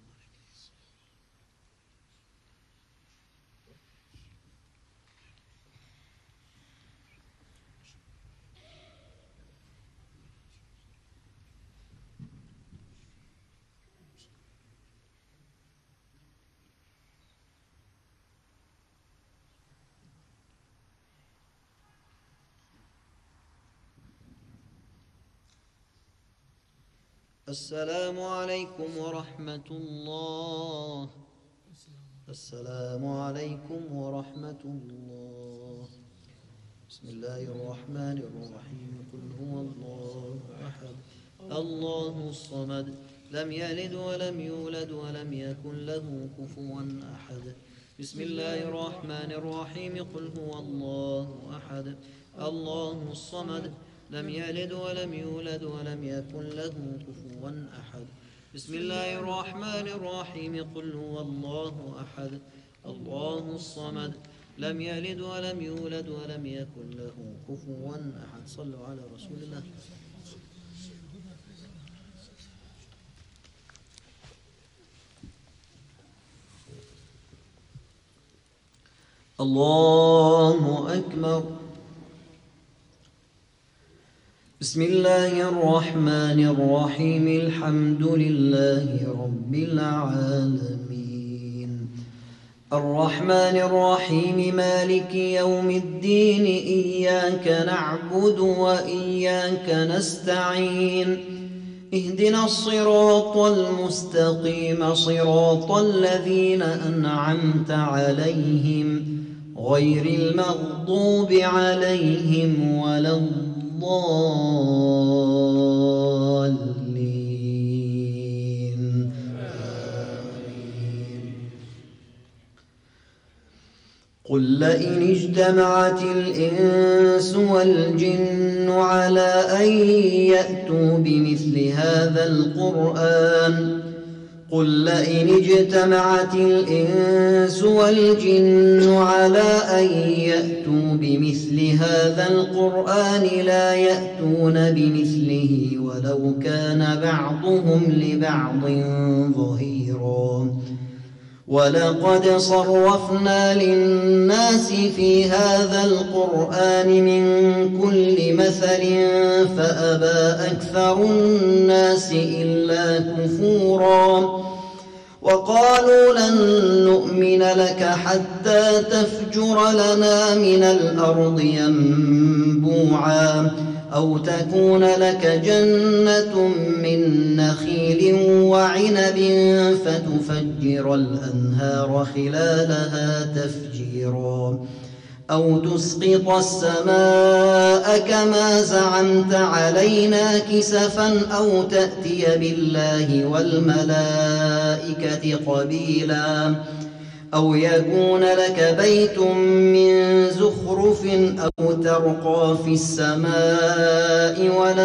السلام عليكم ورحمة الله. السلام عليكم ورحمة الله. بسم الله الرحمن الرحيم قل هو الله أحد الله الصمد لم يلد ولم يولد ولم يكن له كفوا أحد. بسم الله الرحمن الرحيم قل هو الله أحد الله الصمد لم يلد ولم يولد ولم يكن له كفوا أحد. بسم الله الرحمن الرحيم قل هو الله أحد الله الصمد لم يلد ولم يولد ولم يكن له كفوا أحد. صلوا على رسول الله. الله أكبر. بسم الله الرحمن الرحيم. الحمد لله رب العالمين الرحمن الرحيم مالك يوم الدين إياك نعبد وإياك نستعين اهدنا الصراط المستقيم صراط الذين أنعمت عليهم غير المغضوب عليهم ولا الضالين. قل لئن اجتمعت الإنس والجن على أن يأتوا بمثل هذا القرآن قل لئن اجتمعت الإنس والجن على أن يأتوا بمثل هذا القرآن لا يأتون بمثله ولو كان بعضهم لبعض ظهيرا ولقد صرفنا للناس في هذا القرآن من كل مثل فأبى أكثر الناس إلا كفورا وقالوا لن نؤمن لك حتى تفجر لنا من الأرض ينبوعا أو تكون لك جنة من نخيل وعنب فتفجر الأنهار خلالها تفجيرا أو تسقط السماء كما زعمت علينا كسفا أو تأتي بالله والملائكة قبيلا أو يكون لك بيت من زخرف أو ترقى في السماء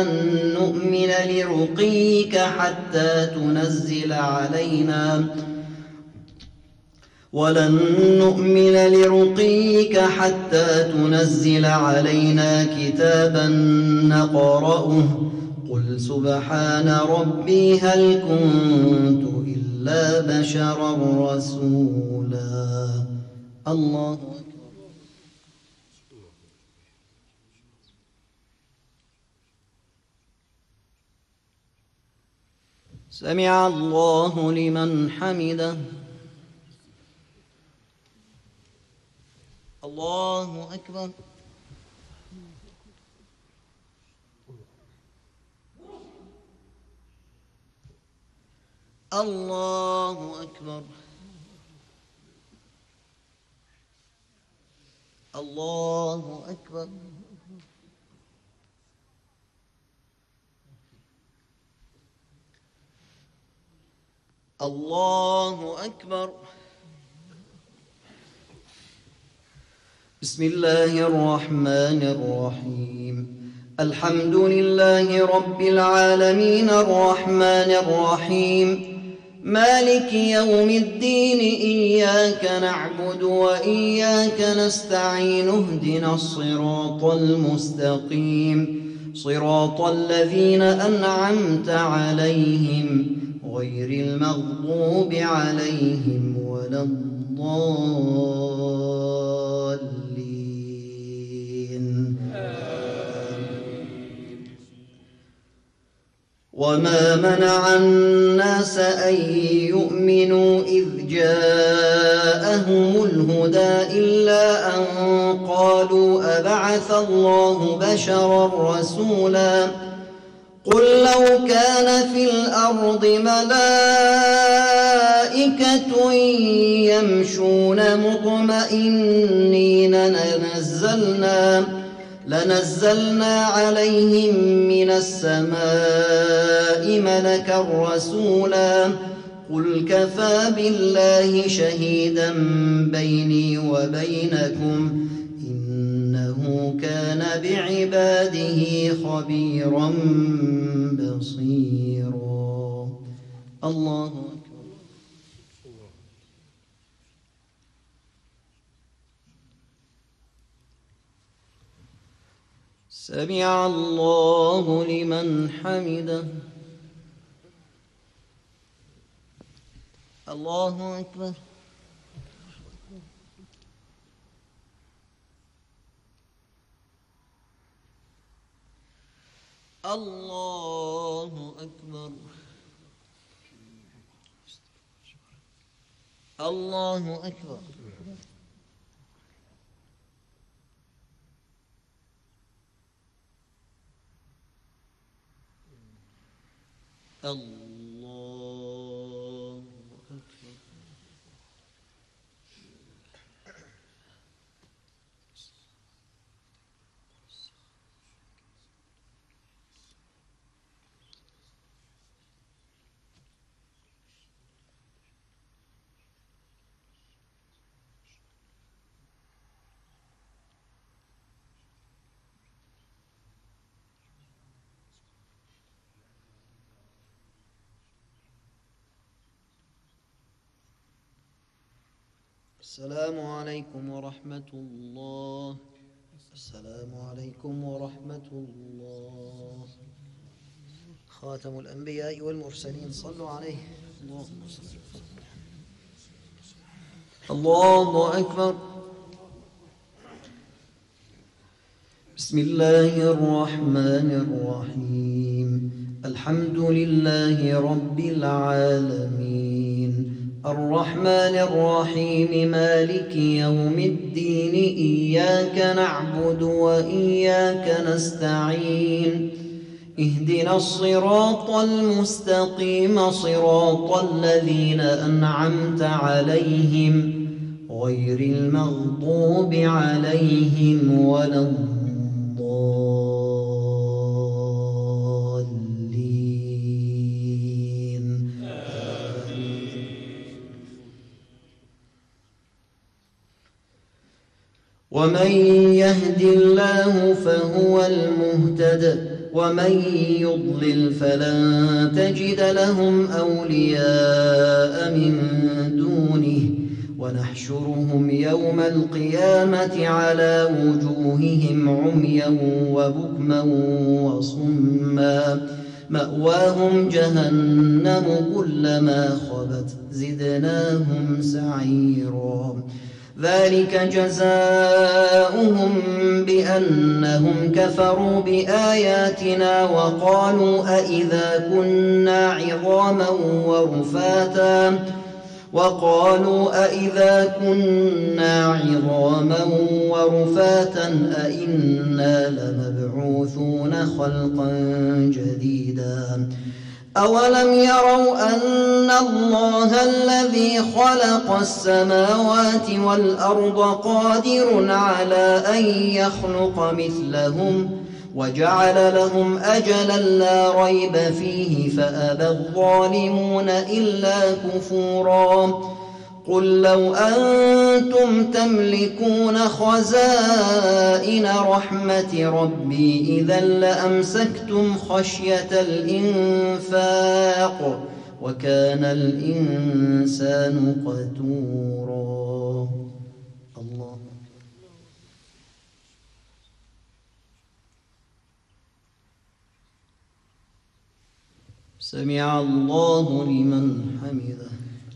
ولن نؤمن لرقيك حتى تنزل علينا كتابا نقرأه قل سبحان ربي هل كنت إلا بشرا رسولا. الله أكبر. سمع الله لمن حمده. الله أكبر. الله أكبر. الله أكبر. الله أكبر. بسم الله الرحمن الرحيم الحمد لله رب العالمين الرحمن الرحيم مالك يوم الدين إياك نعبد وإياك نستعين اهدنا الصراط المستقيم صراط الذين أنعمت عليهم غير المغضوب عليهم ولا الضالين. وما منع الناس أن يؤمنوا إذ جاءهم الهدى إلا أن قالوا أبعث الله بشرا رسولا قل لو كان في الأرض ملائكة يمشون مطمئنين لنزلنا عليهم من السماء ملكا رسولا قل كفى بالله شهيدا بيني وبينكم إنه كان بعباده خبيرا بصيرا. الله أكبر. سمع الله لمن حمده. الله أكبر. الله أكبر. الله أكبر. الله أكبر. السلام عليكم ورحمة الله. السلام عليكم ورحمة الله. خاتم الأنبياء والمرسلين صلوا عليه. اللهم صل وسلم. الله أكبر. بسم الله الرحمن الرحيم. الحمد لله رب العالمين الرحمن الرحيم مالك يوم الدين إياك نعبد وإياك نستعين اهدنا الصراط المستقيم صراط الذين أنعمت عليهم غير المغضوب عليهم ولا الضالين. ومن يهد الله فهو المهتد ومن يضلل فلن تجد لهم أولياء من دونه ونحشرهم يوم القيامة على وجوههم عميا وبكما وصما مأواهم جهنم كلما خبت زدناهم سعيرا ذلك جزاؤهم بأنهم كفروا بآياتنا وقالوا أئذا كنا عظاما ورفاتا أئنا لمبعوثون خلقا جديدا أولم يروا أن الله الذي خلق السماوات والأرض قادر على أن يخلق مثلهم وجعل لهم أجلا لا ريب فيه فأبى الظالمون إلا كفورا قل لو أنتم تملكون خزائن رحمة ربي إذا لأمسكتم خشية الإنفاق وكان الإنسان قتورا. الله سمع الله لمن حمده.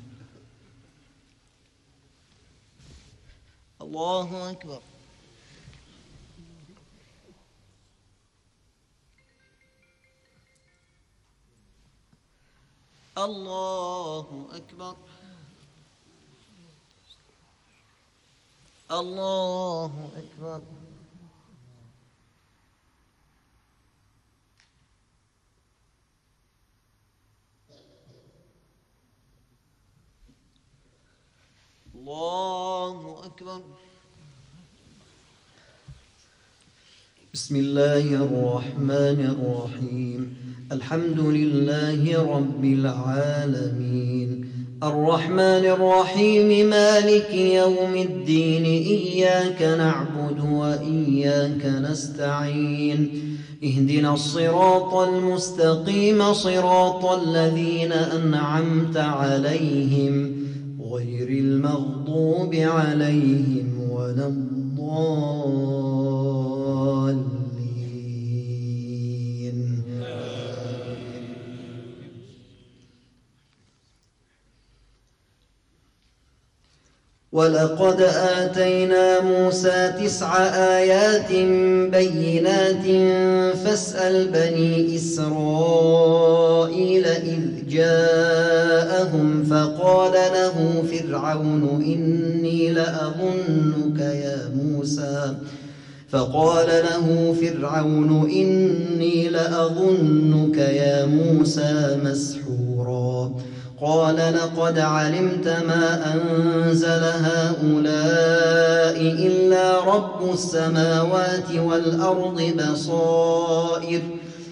الله أكبر. الله أكبر. الله أكبر. الله أكبر. بسم الله الرحمن الرحيم الحمد لله رب العالمين الرحمن الرحيم مالك يوم الدين إياك نعبد وإياك نستعين اهدنا الصراط المستقيم صراط الذين أنعمت عليهم غير المغضوب عليهم ولا الضالين. ولقد آتينا موسى 9 آيات بينات فاسأل بني إسرائيل إذ جاءهم فقال له فرعون إني لأظنك يا موسى مسحورا قال لقد علمت ما أنزل هؤلاء إلا رب السماوات والأرض بصائر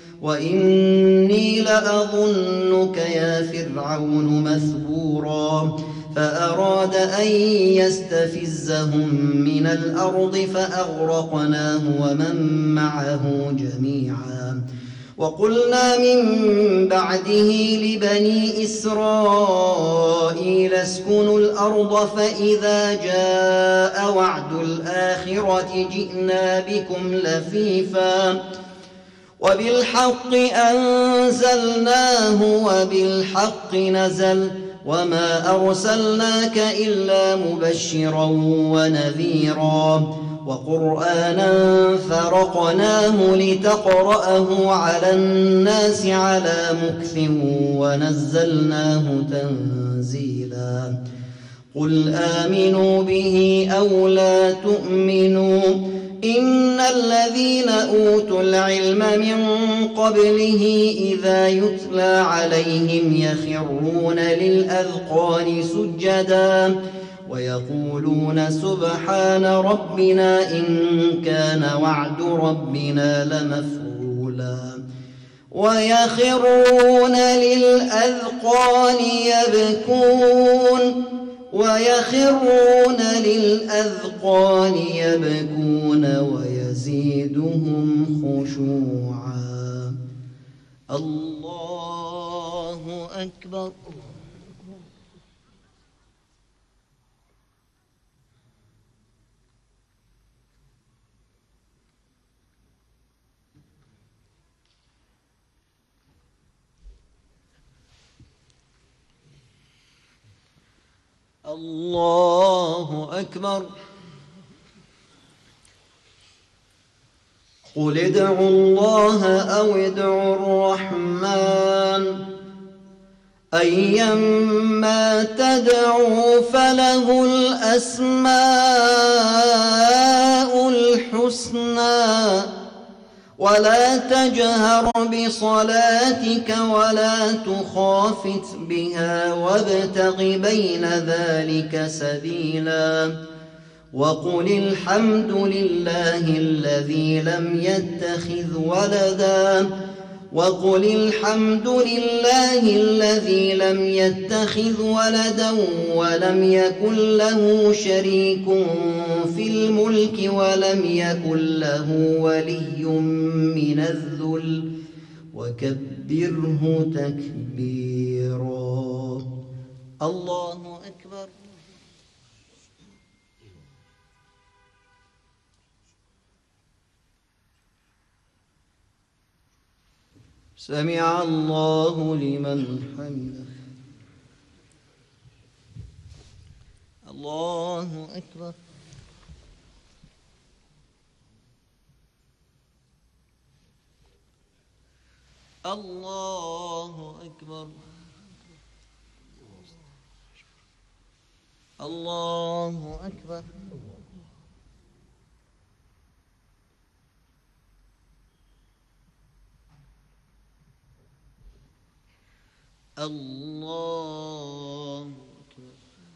وإني لأظنك يا فرعون مثبورا فأراد أن يستفزهم من الأرض فأغرقناه ومن معه جميعا وقلنا من بعده لبني إسرائيل اسكنوا الأرض فإذا جاء وعد الآخرة جئنا بكم لفيفا وبالحق أنزلناه وبالحق نزل وما أرسلناك إلا مبشرا ونذيرا وقرآنا فرقناه لتقرأه على الناس على مكث ونزلناه تنزيلا قل آمنوا به أو لا تؤمنوا إن الذين أوتوا العلم من قبله إذا يتلى عليهم يخرون للأذقان سجدا ويقولون سبحان ربنا إن كان وعد ربنا لمفعولا ويخرون للأذقان يبكون ويزيدهم خشوعا الله أكبر الله أكبر قل ادعوا الله أو ادعوا الرحمن أيما تدعوا فله الأسماء الحسنى ولا تجهر بصلاتك ولا تخافت بها وابتغ بين ذلك سبيلا وقل الحمد لله الذي لم يتخذ ولدا ولم يكن له شريك في الملك ولم يكن له ولي من الذل وكبره تكبيرا الله أكبر سمع الله لمن حمده الله أكبر الله أكبر الله أكبر الله أكبر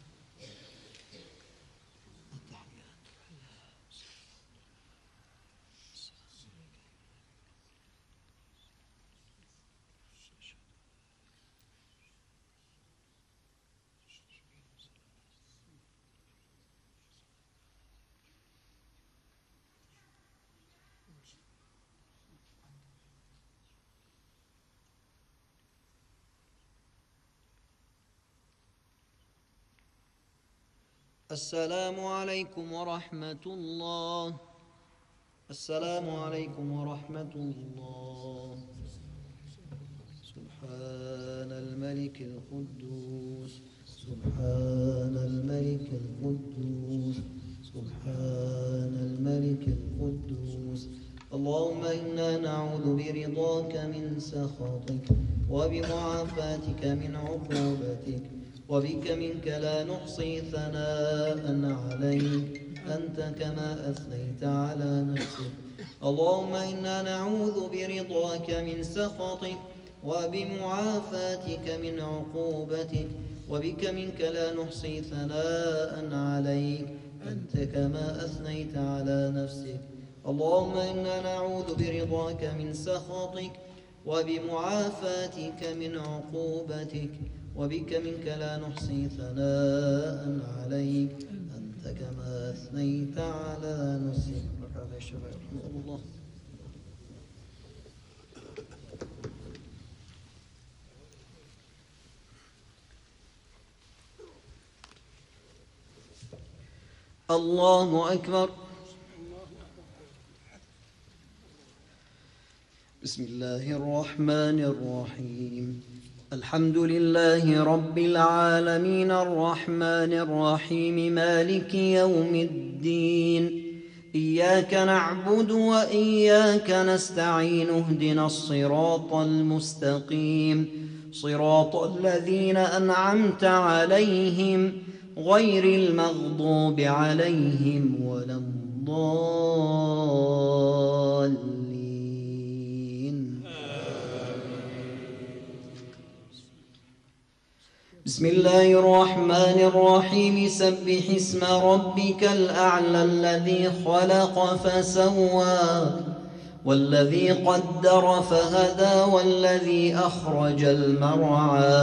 السلام عليكم ورحمة الله السلام عليكم ورحمة الله سبحان الملك القدوس سبحان الملك القدوس سبحان الملك القدوس. اللهم إنا نعوذ برضاك من سخطك وبمعافاتك من عقوبتك وبك منك لا نحصي ثناء عليك أنت كما أثنيت على نفسك. اللهم إنا نعوذ برضاك من سخطك وبمعافاتك من عقوبتك وبك منك لا نحصي ثناء عليك أنت كما أثنيت على نفسك. اللهم إنا نعوذ برضاك من سخطك وبمعافاتك من عقوبتك وبك منك لا نحصي ثناء عليك أنت كما أثنيت على نفسك. هذا الشفاء رحمه الله. الله أكبر. بسم الله الرحمن الرحيم. الحمد لله رب العالمين الرحمن الرحيم مالك يوم الدين. إياك نعبد وإياك نستعين اهدنا الصراط المستقيم صراط الذين أنعمت عليهم غير المغضوب عليهم ولا الضالين. بسم الله الرحمن الرحيم. سبح اسم ربك الأعلى الذي خلق فسوى والذي قدر فهدى والذي أخرج المرعى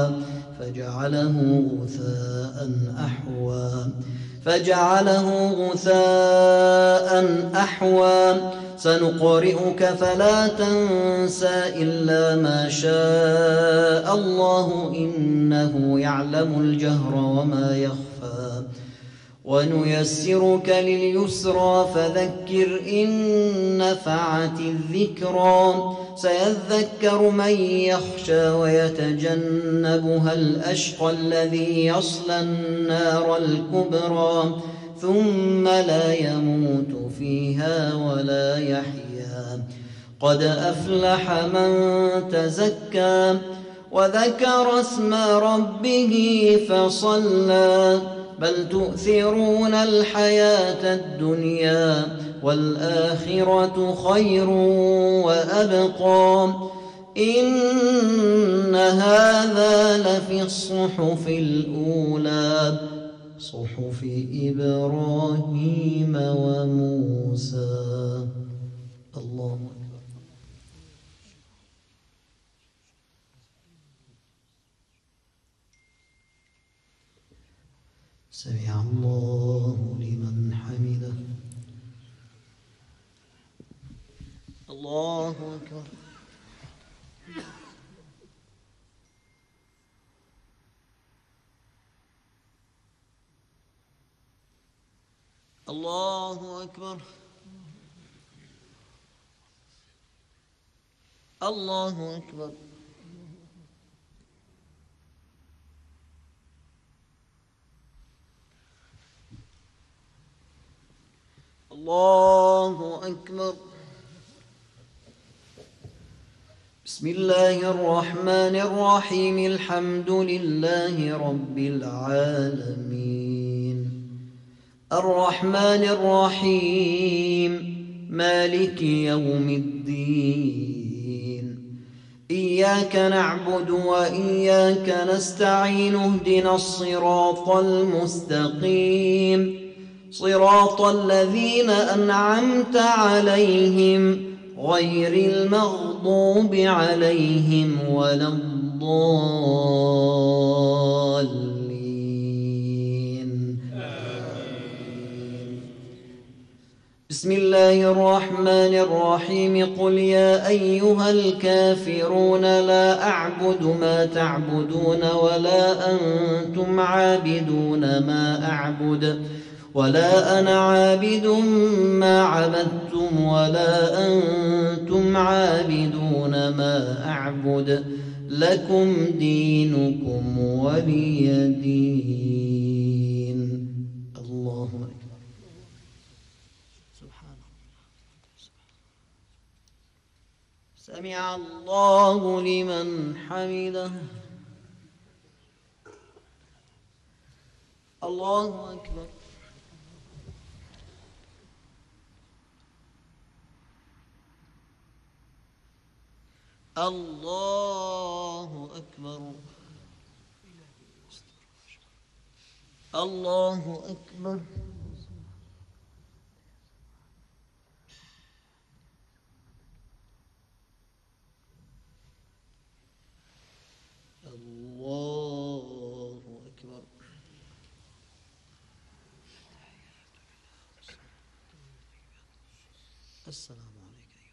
فجعله غثاء أحوى سنقرئك فلا تنسى إلا ما شاء الله إنه يعلم الجهر وما يخفى ونيسرك لليسرى فذكر إن نفعت الذكرى سيذكر من يخشى ويتجنبها الأشقى الذي يصلى النار الكبرى ثم لا يموت فيها ولا يحيا. قد أفلح من تزكى وذكر اسم ربه فصلى بل تؤثرون الحياة الدنيا والآخرة خير وأبقى إن هذا لفي الصحف الأولى صحف إبراهيم وموسى. الله أكبر. سمع الله لمن حمده. الله أكبر. الله أكبر. الله أكبر. الله أكبر. بسم الله الرحمن الرحيم. الحمد لله رب العالمين الرحمن الرحيم مالك يوم الدين. إياك نعبد وإياك نستعين اهدنا الصراط المستقيم صراط الذين أنعمت عليهم غير المغضوب عليهم ولا الضالين. بسم الله الرحمن الرحيم. قل يا أيها الكافرون لا أعبد ما تعبدون ولا أنتم عابدون ما أعبد ولا أنا عابد ما عبدتم ولا أنتم عابدون ما أعبد لكم دينكم ولي دين. الله أكبر. سبحان الله. سمع الله لمن حمده. الله أكبر. الله أكبر. الله أكبر. الله أكبر. السلام عليك أيها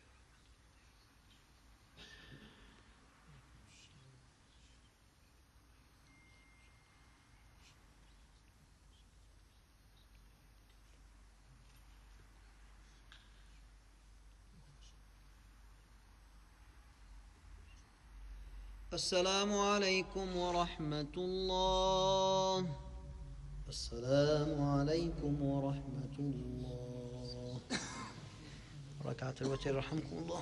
السلام عليكم ورحمة الله. السلام عليكم ورحمة الله. ركعة الوتر رحمكم الله.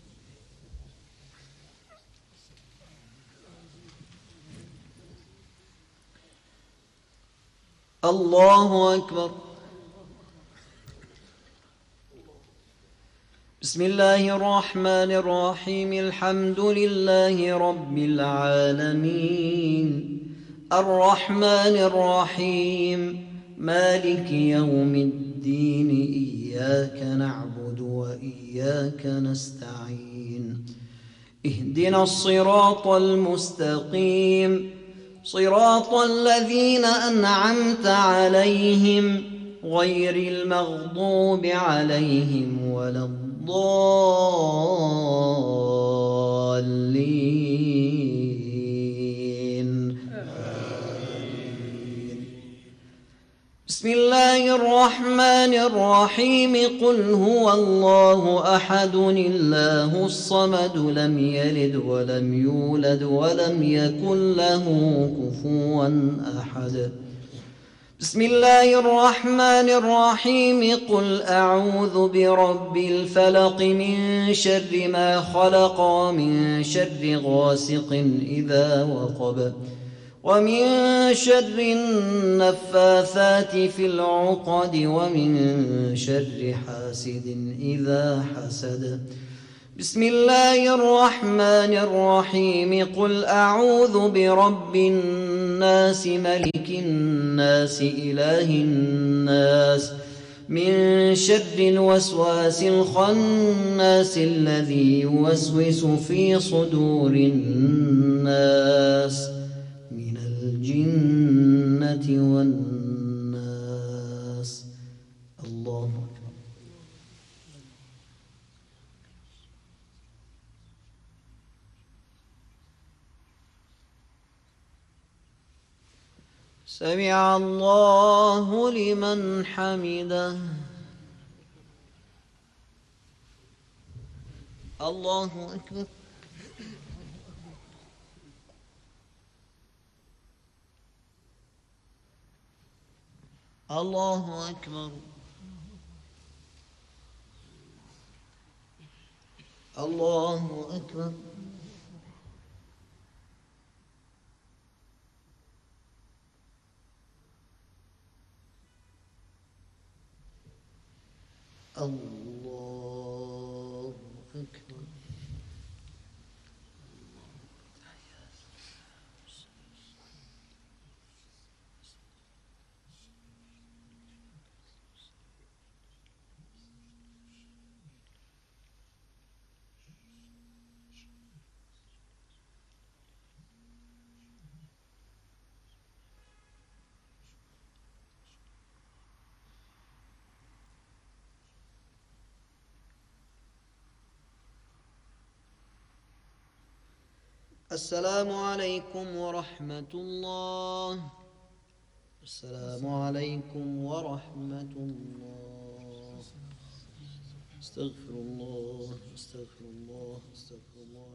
الله أكبر. بسم الله الرحمن الرحيم. الحمد لله رب العالمين الرحمن الرحيم مالك يوم الدين. إياك نعبد وإياك نستعين. اهدنا الصراط المستقيم صراط الذين أنعمت عليهم غير المغضوب عليهم ولا الضالين. بسم الله الرحمن الرحيم. قل هو الله أحد الله الصمد لم يلد ولم يولد ولم يكن له كفوا أحد. بسم الله الرحمن الرحيم. قل أعوذ برب الفلق من شر ما خلق ومن شر غاسق إذا وقب ومن شر النفاثات في العقد ومن شر حاسد إذا حسد. بسم الله الرحمن الرحيم. قل أعوذ برب الناس ملك الناس إله الناس من شر الوسواس الخناس الذي يوسوس في صدور الناس من الجنة والناس. الله أكبر. سمع الله لمن حمده. الله أكبر. الله أكبر. الله أكبر. الله أكبر. السلام عليكم ورحمة الله. السلام عليكم ورحمة الله. استغفر الله استغفر الله استغفر الله.